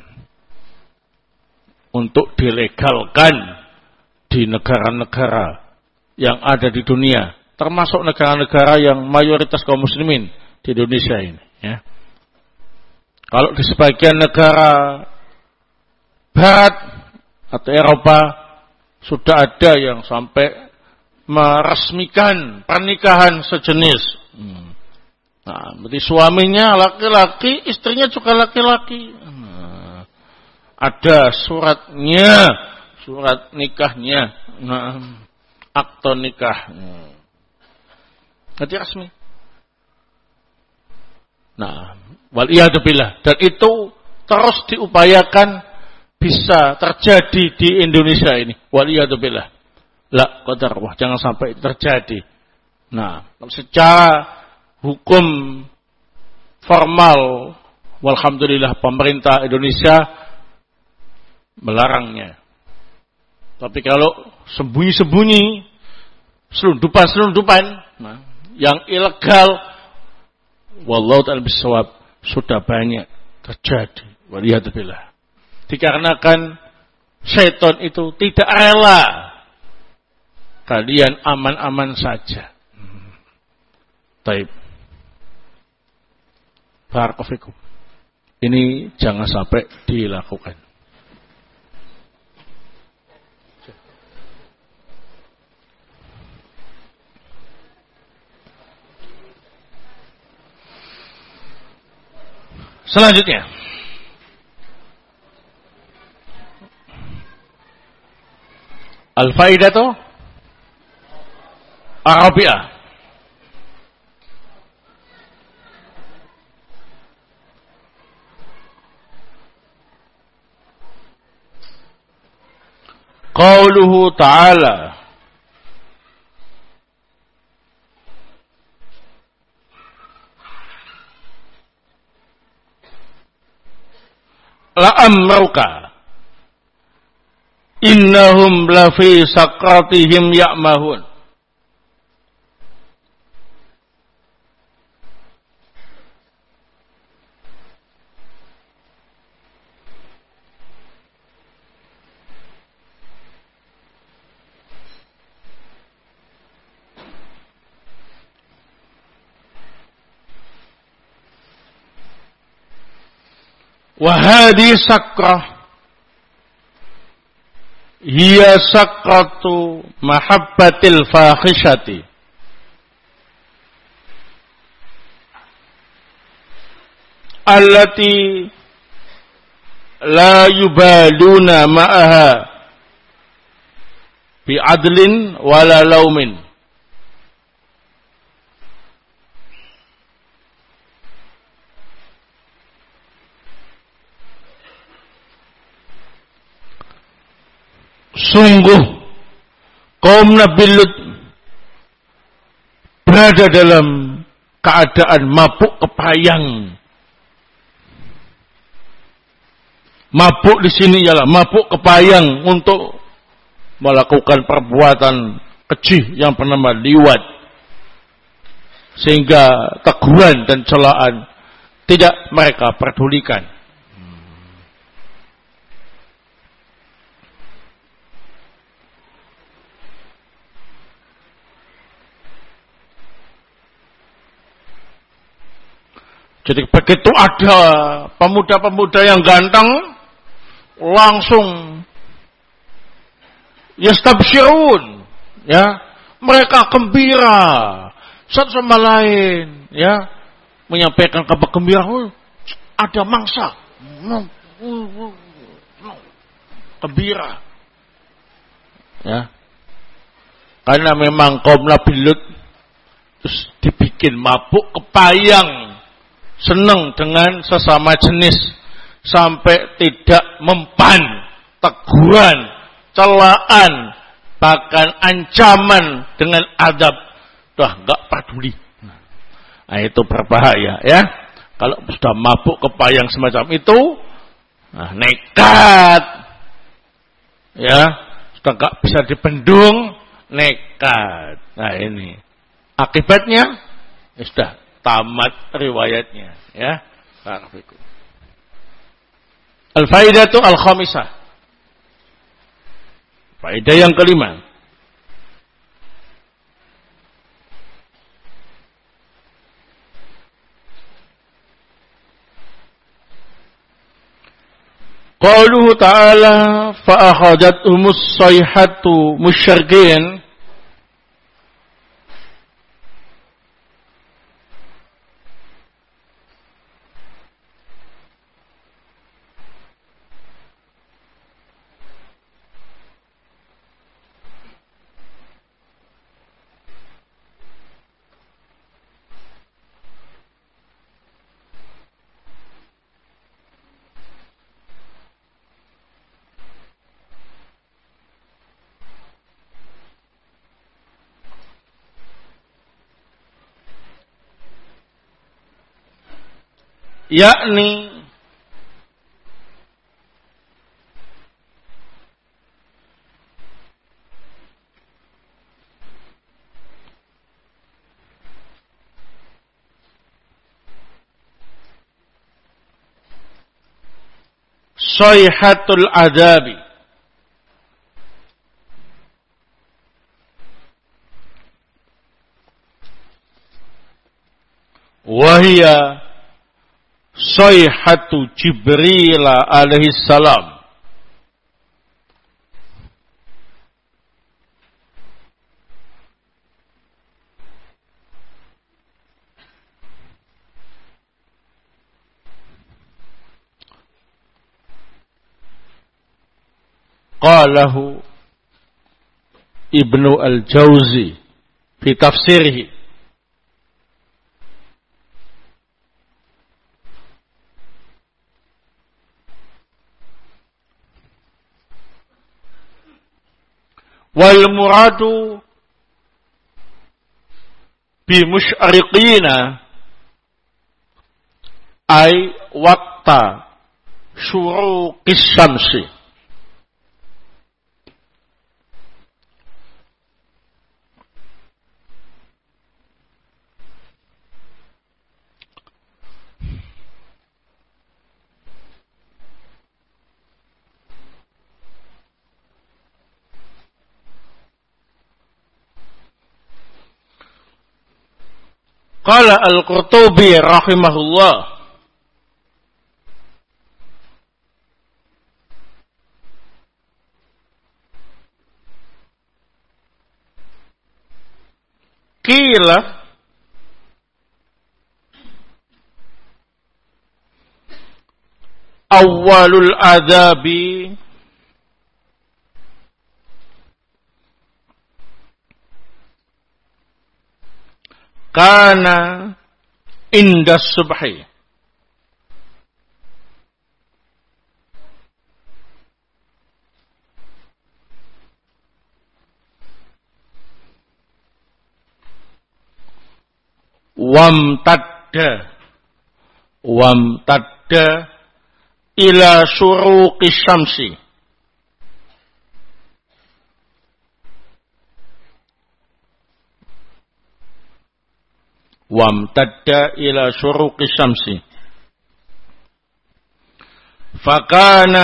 untuk dilegalkan di negara-negara yang ada di dunia, termasuk negara-negara yang mayoritas kaum muslimin di Indonesia ini ya. Kalau di sebagian negara barat atau Eropa sudah ada yang sampai meresmikan pernikahan sejenis. Hmm. Nah, berarti suaminya laki-laki, istrinya juga laki-laki. Nah, ada suratnya, surat nikahnya, nah, akte nikah. Hmm. Jadi resmi. Nah, waliyadzubillah, dan itu terus diupayakan bisa terjadi di Indonesia ini. Waliyadzubillah. La qadar Allah, jangan sampai terjadi. Nah, secara hukum formal, walhamdulillah pemerintah Indonesia melarangnya. Tapi kalau sembunyi-sembunyi, selundupan-selundupan, nah, yang ilegal, wallahu ta'ala bisawab, sudah banyak terjadi. Waliyadzubillah. Dikarenakan syaitan itu tidak rela kalian aman-aman saja. Hmm. Taib. Barakallahu. Ini jangan sampai dilakukan. Selanjutnya, al-faidatu Arabiah. Qauluhu ta'ala, la'amruka innahum lafi sakratihim ya'mahun. Wahadi sakrah hiya sakratu mahabbatil fakhishati allati la yubaluna ma'aha bi'adlin wala laumin. Sungguh kaum Nabi Lut berada dalam keadaan mabuk kepayang. Mabuk di sini ialah mabuk kepayang untuk melakukan perbuatan keji yang bernama liwat, sehingga teguran dan celaan tidak mereka pedulikan. Jadi begitu ada pemuda-pemuda yang ganteng, langsung yastabsyirun, ya, mereka gembira satu sama lain, ya, menyampaikan kabar gembira, oh, ada mangsa, gembira, ya, karena memang kaum Nabi Lut terus dibikin mabuk kepayang, senang dengan sesama jenis, sampai tidak mempan teguran, celaan, bahkan ancaman dengan adab, dah enggak peduli. Nah, itu berbahaya, ya. Kalau sudah mabuk kepayang semacam itu, nah, nekat, ya, sudah enggak bisa dibendung, nekat. Nah, ini akibatnya, ya sudah tamat riwayatnya, ya. Al-faidatu al-khamisah. Faedah yang kelima. Qauluhu ta'ala fa akhadhathumus sayhatu musyrikin. Yakni sayhatul adabi, wahia sayhatu Jibril alaihi salam. Qalahu Ibnu al-Jauzi fi tafsirih. Wal muradu bi musyriqina ay waqta syuruqis syamsi. Qala Al-Qurtubi rahimahullah, Qila awwalul adabi kana inda subhi wamtadda wamtadda ila syuruqi syamsi wamtadda ila syuruqi syamsi fakana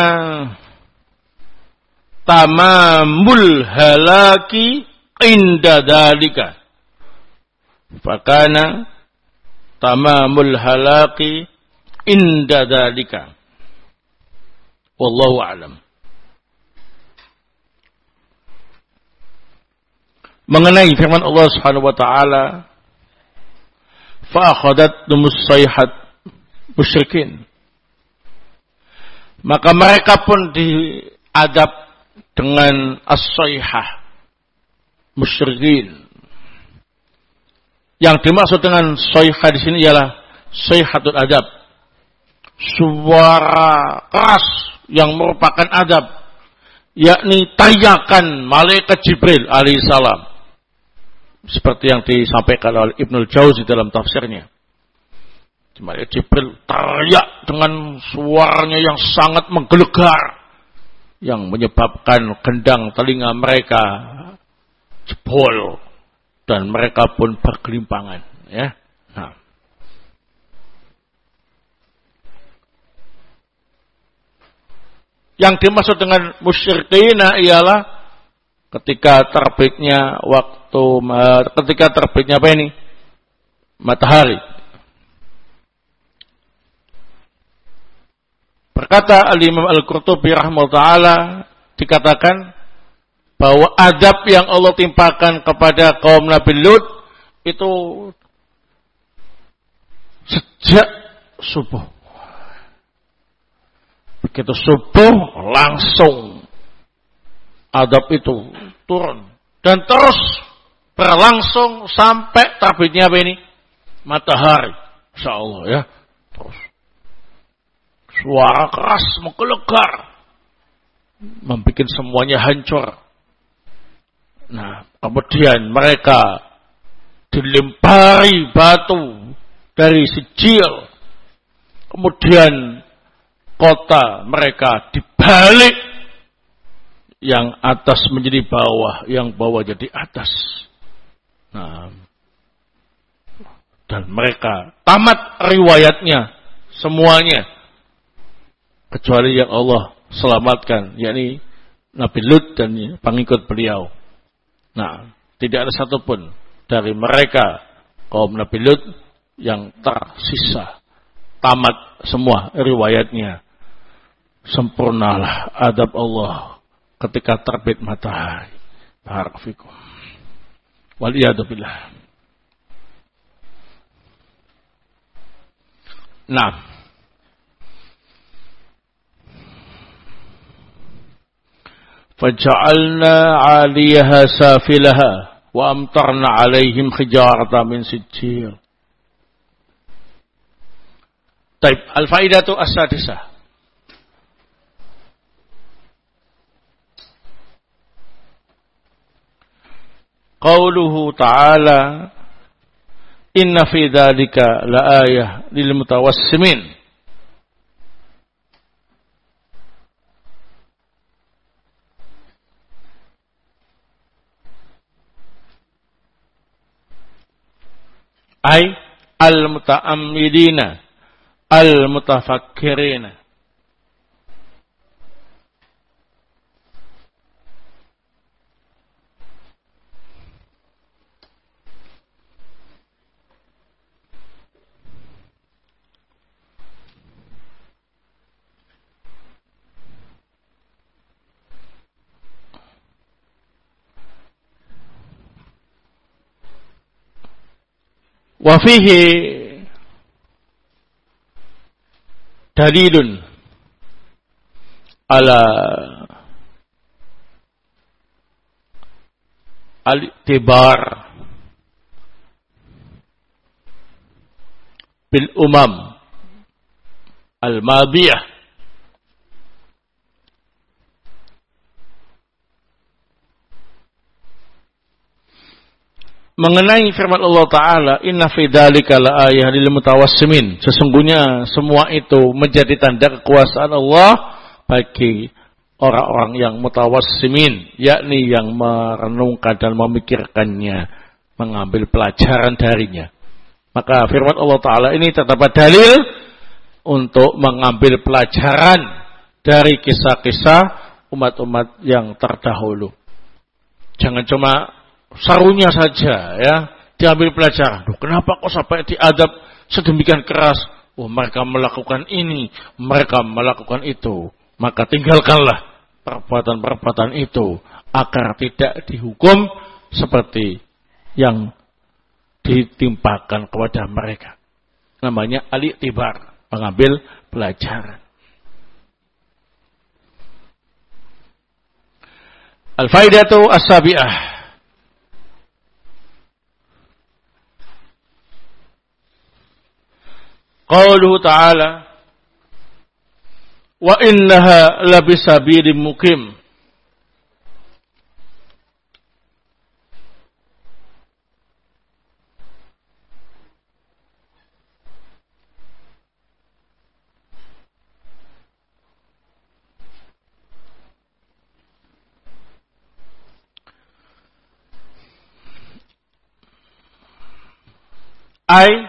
tamamul halaki inda dalika fakana tamamul halaki inda dalika wallahu a'lam. Mengenai firman Allah Subhanahu wa taala fa akhadat sayhat musyrikin, maka mereka pun diadab dengan as-sayhah musyrikin. Yang dimaksud dengan sayhah di sini ialah sayhatul adab, suara keras yang merupakan adab, yakni teriakan malaikat Jibril alaihissalam, seperti yang disampaikan oleh Ibnul Jauzi dalam tafsirnya. Malaikat Jibril teriak dengan suaranya yang sangat menggelegar, yang menyebabkan gendang telinga mereka jebol dan mereka pun bergelimpangan, ya. Nah. Yang dimaksud dengan musyrikina ialah ketika terbitnya waktu ketika terbitnya apa ini? Matahari. Berkata Al-Imam Al-Qurtubi rahimahullah taala, dikatakan bahwa adab yang Allah timpakan kepada kaum Nabi Lut itu sejak subuh. Begitu subuh langsung adab itu turun dan terus berlangsung sampai terbitnya apa ini? Matahari. Insyaallah ya. Terus suara keras menggelegar, membuat semuanya hancur. Nah, kemudian mereka dilempari batu dari sijil. Kemudian kota mereka dibalik, yang atas menjadi bawah, yang bawah jadi atas. Nah, dan mereka tamat riwayatnya semuanya, kecuali yang Allah selamatkan, yakni Nabi Lut dan pengikut beliau. Nah, tidak ada satupun dari mereka kaum Nabi Lut yang tersisa. Tamat semua riwayatnya. Sempurnalah adab Allah ketika terbit matahari. Barakallahu. Waliyadu billah. Nah, faja'alna 'aliyaha safilaha wa amtarna 'alaihim hijaratan min sijil. Baik, al-faidatu as-sadisah. Qauluhu ta'ala inna fi dzalika laayah lil mutawassimin. Ay al-muta'ammidina al-mutafakkirina. Wa fihi dalilun ala al-i'tibar bil umam al-madiyah mengenai firman Allah Ta'ala, inna fi dzalika laayah lil mutawassimin, sesungguhnya semua itu menjadi tanda kekuasaan Allah bagi orang-orang yang mutawassimin, yakni yang merenungkan dan memikirkannya, mengambil pelajaran darinya. Maka firman Allah Ta'ala ini terdapat dalil untuk mengambil pelajaran dari kisah-kisah umat-umat yang terdahulu. Jangan cuma sarunya saja ya, diambil pelajaran. Duh, kenapa kok sampai diadab sedemikian keras? Oh, mereka melakukan ini, mereka melakukan itu. Maka tinggalkanlah perbuatan-perbuatan itu agar tidak dihukum seperti yang ditimpakan kepada mereka. Namanya al-i'tibar, mengambil pelajaran. Al-faidatu as-sabi'ah. Qauluhu ta'ala wa innaha labisabilim muqim. Ai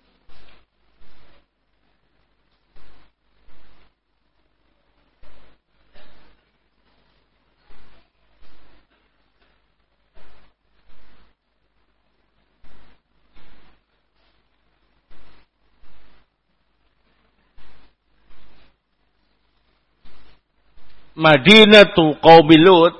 Madinatu qaumi Lut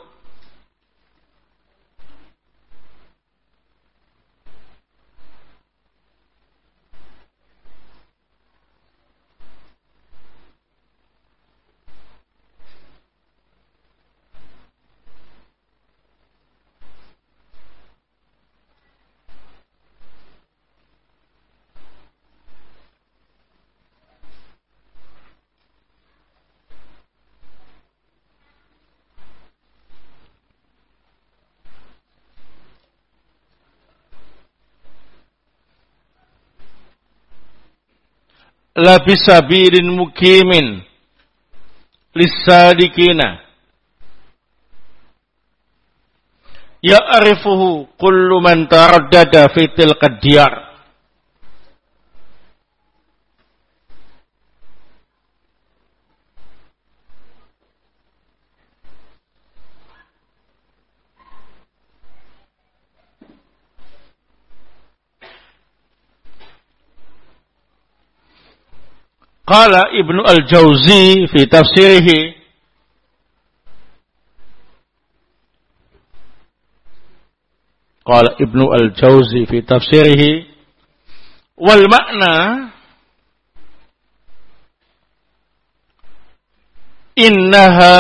labisabilin mukimin lissadikina ya'rifuhu kullu man taraddada fi tilqad diyar. Qala Ibnu Al-Jauzi fi tafsirihi Qala Ibnu Al-Jauzi fi tafsirihi wal makna innaha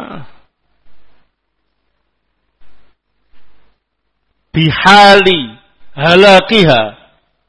bihali halakiha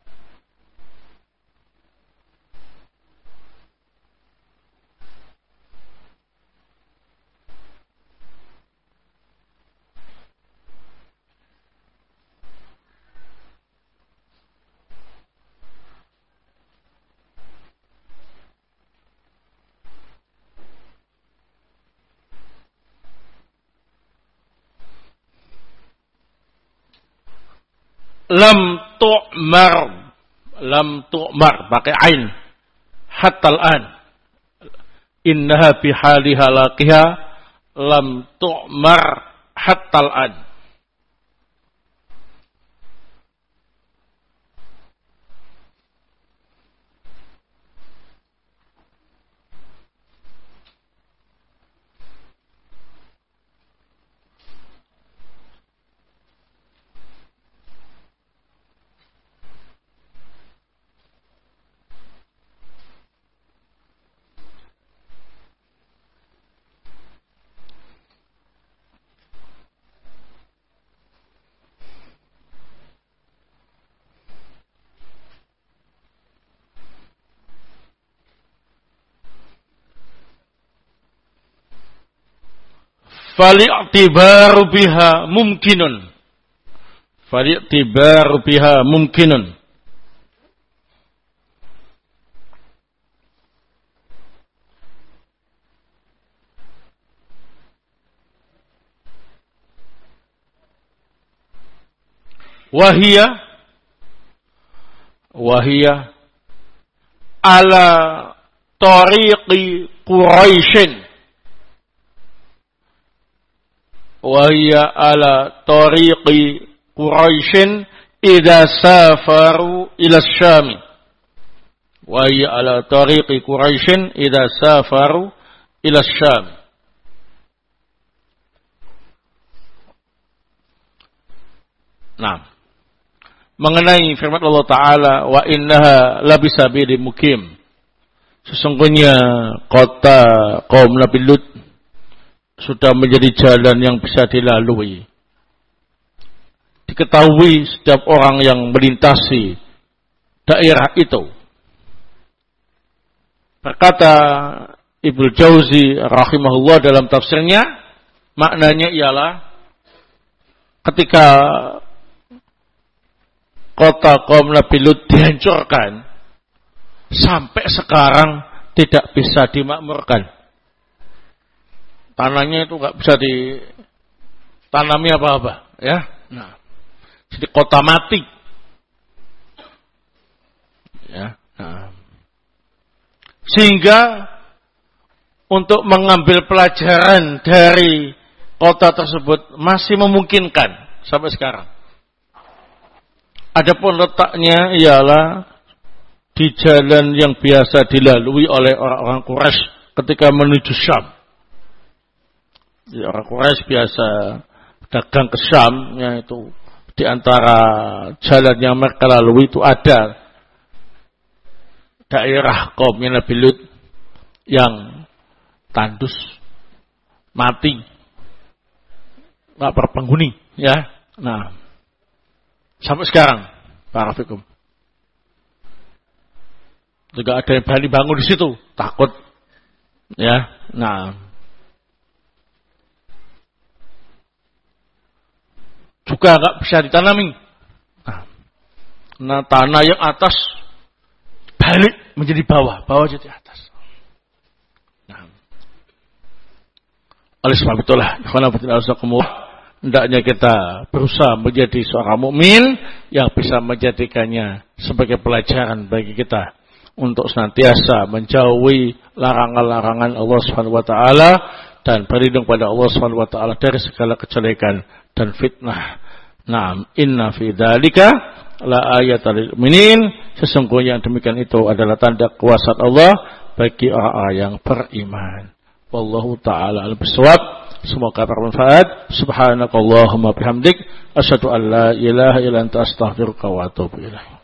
lam tu'mar, lam tu'mar pakai ain hatta al-an, innaha bihali halakiha lam tu'mar hatta al-an. fali'tibaru biha mumkinun. Fali'tibaru biha mumkinun. Wahia wahia ala tariqi Quraisyin. Wahia ala tariqi Quraisyin idza safaru ila Syam. Wahia ala tariqi Quraisyin idza safaru ila Syam. Nah, mengenai firman Allah Ta'ala, wa innaha labisabilin mukim. Sesungguhnya kota kaum Nabi Lut sudah menjadi jalan yang bisa dilalui. Diketahui setiap orang yang melintasi daerah itu. Berkata Ibnu Jauzi rahimahullah dalam tafsirnya, maknanya ialah ketika kota kaum Nabi Lut dihancurkan, sampai sekarang tidak bisa dimakmurkan. Tanahnya itu nggak bisa ditanami apa-apa, ya. Nah, jadi kota mati, ya. Nah. Sehingga untuk mengambil pelajaran dari kota tersebut masih memungkinkan sampai sekarang. Adapun letaknya ialah di jalan yang biasa dilalui oleh orang-orang Quraisy ketika menuju Syam. Jadi orang Quraisy biasa dagang ke Syam, yaitu di antara jalan yang mereka lalui itu ada daerah kaumnya Nabi Lut yang tandus, mati, nggak berpenghuni, ya. Nah, sampai sekarang, para fikum. Juga ada yang berani bangun di situ, takut, ya. Nah, juga nggak bisa ditanami. Nah, nah, tanah yang atas balik menjadi bawah, bawah jadi atas. Nah, oleh sebab itulah, hendaknya kita berusaha menjadi seorang mukmin yang bisa menjadikannya sebagai pelajaran bagi kita untuk senantiasa menjauhi larangan-larangan Allah Subhanahu wa taala dan berlindung pada Allah Subhanahu wa taala dari segala kejelekan dan fitnah. Naam, inna fi dzalika la ayatal lil mu'minin. Sesungguhnya yang demikian itu adalah tanda kuasa Allah bagi orang-orang yang beriman. Wallahu taala al-bisawab. Semoga bermanfaat. Subhanakallahumma bihamdik asyhadu an la ilaha illa anta astaghfiruka wa atubu ilaik.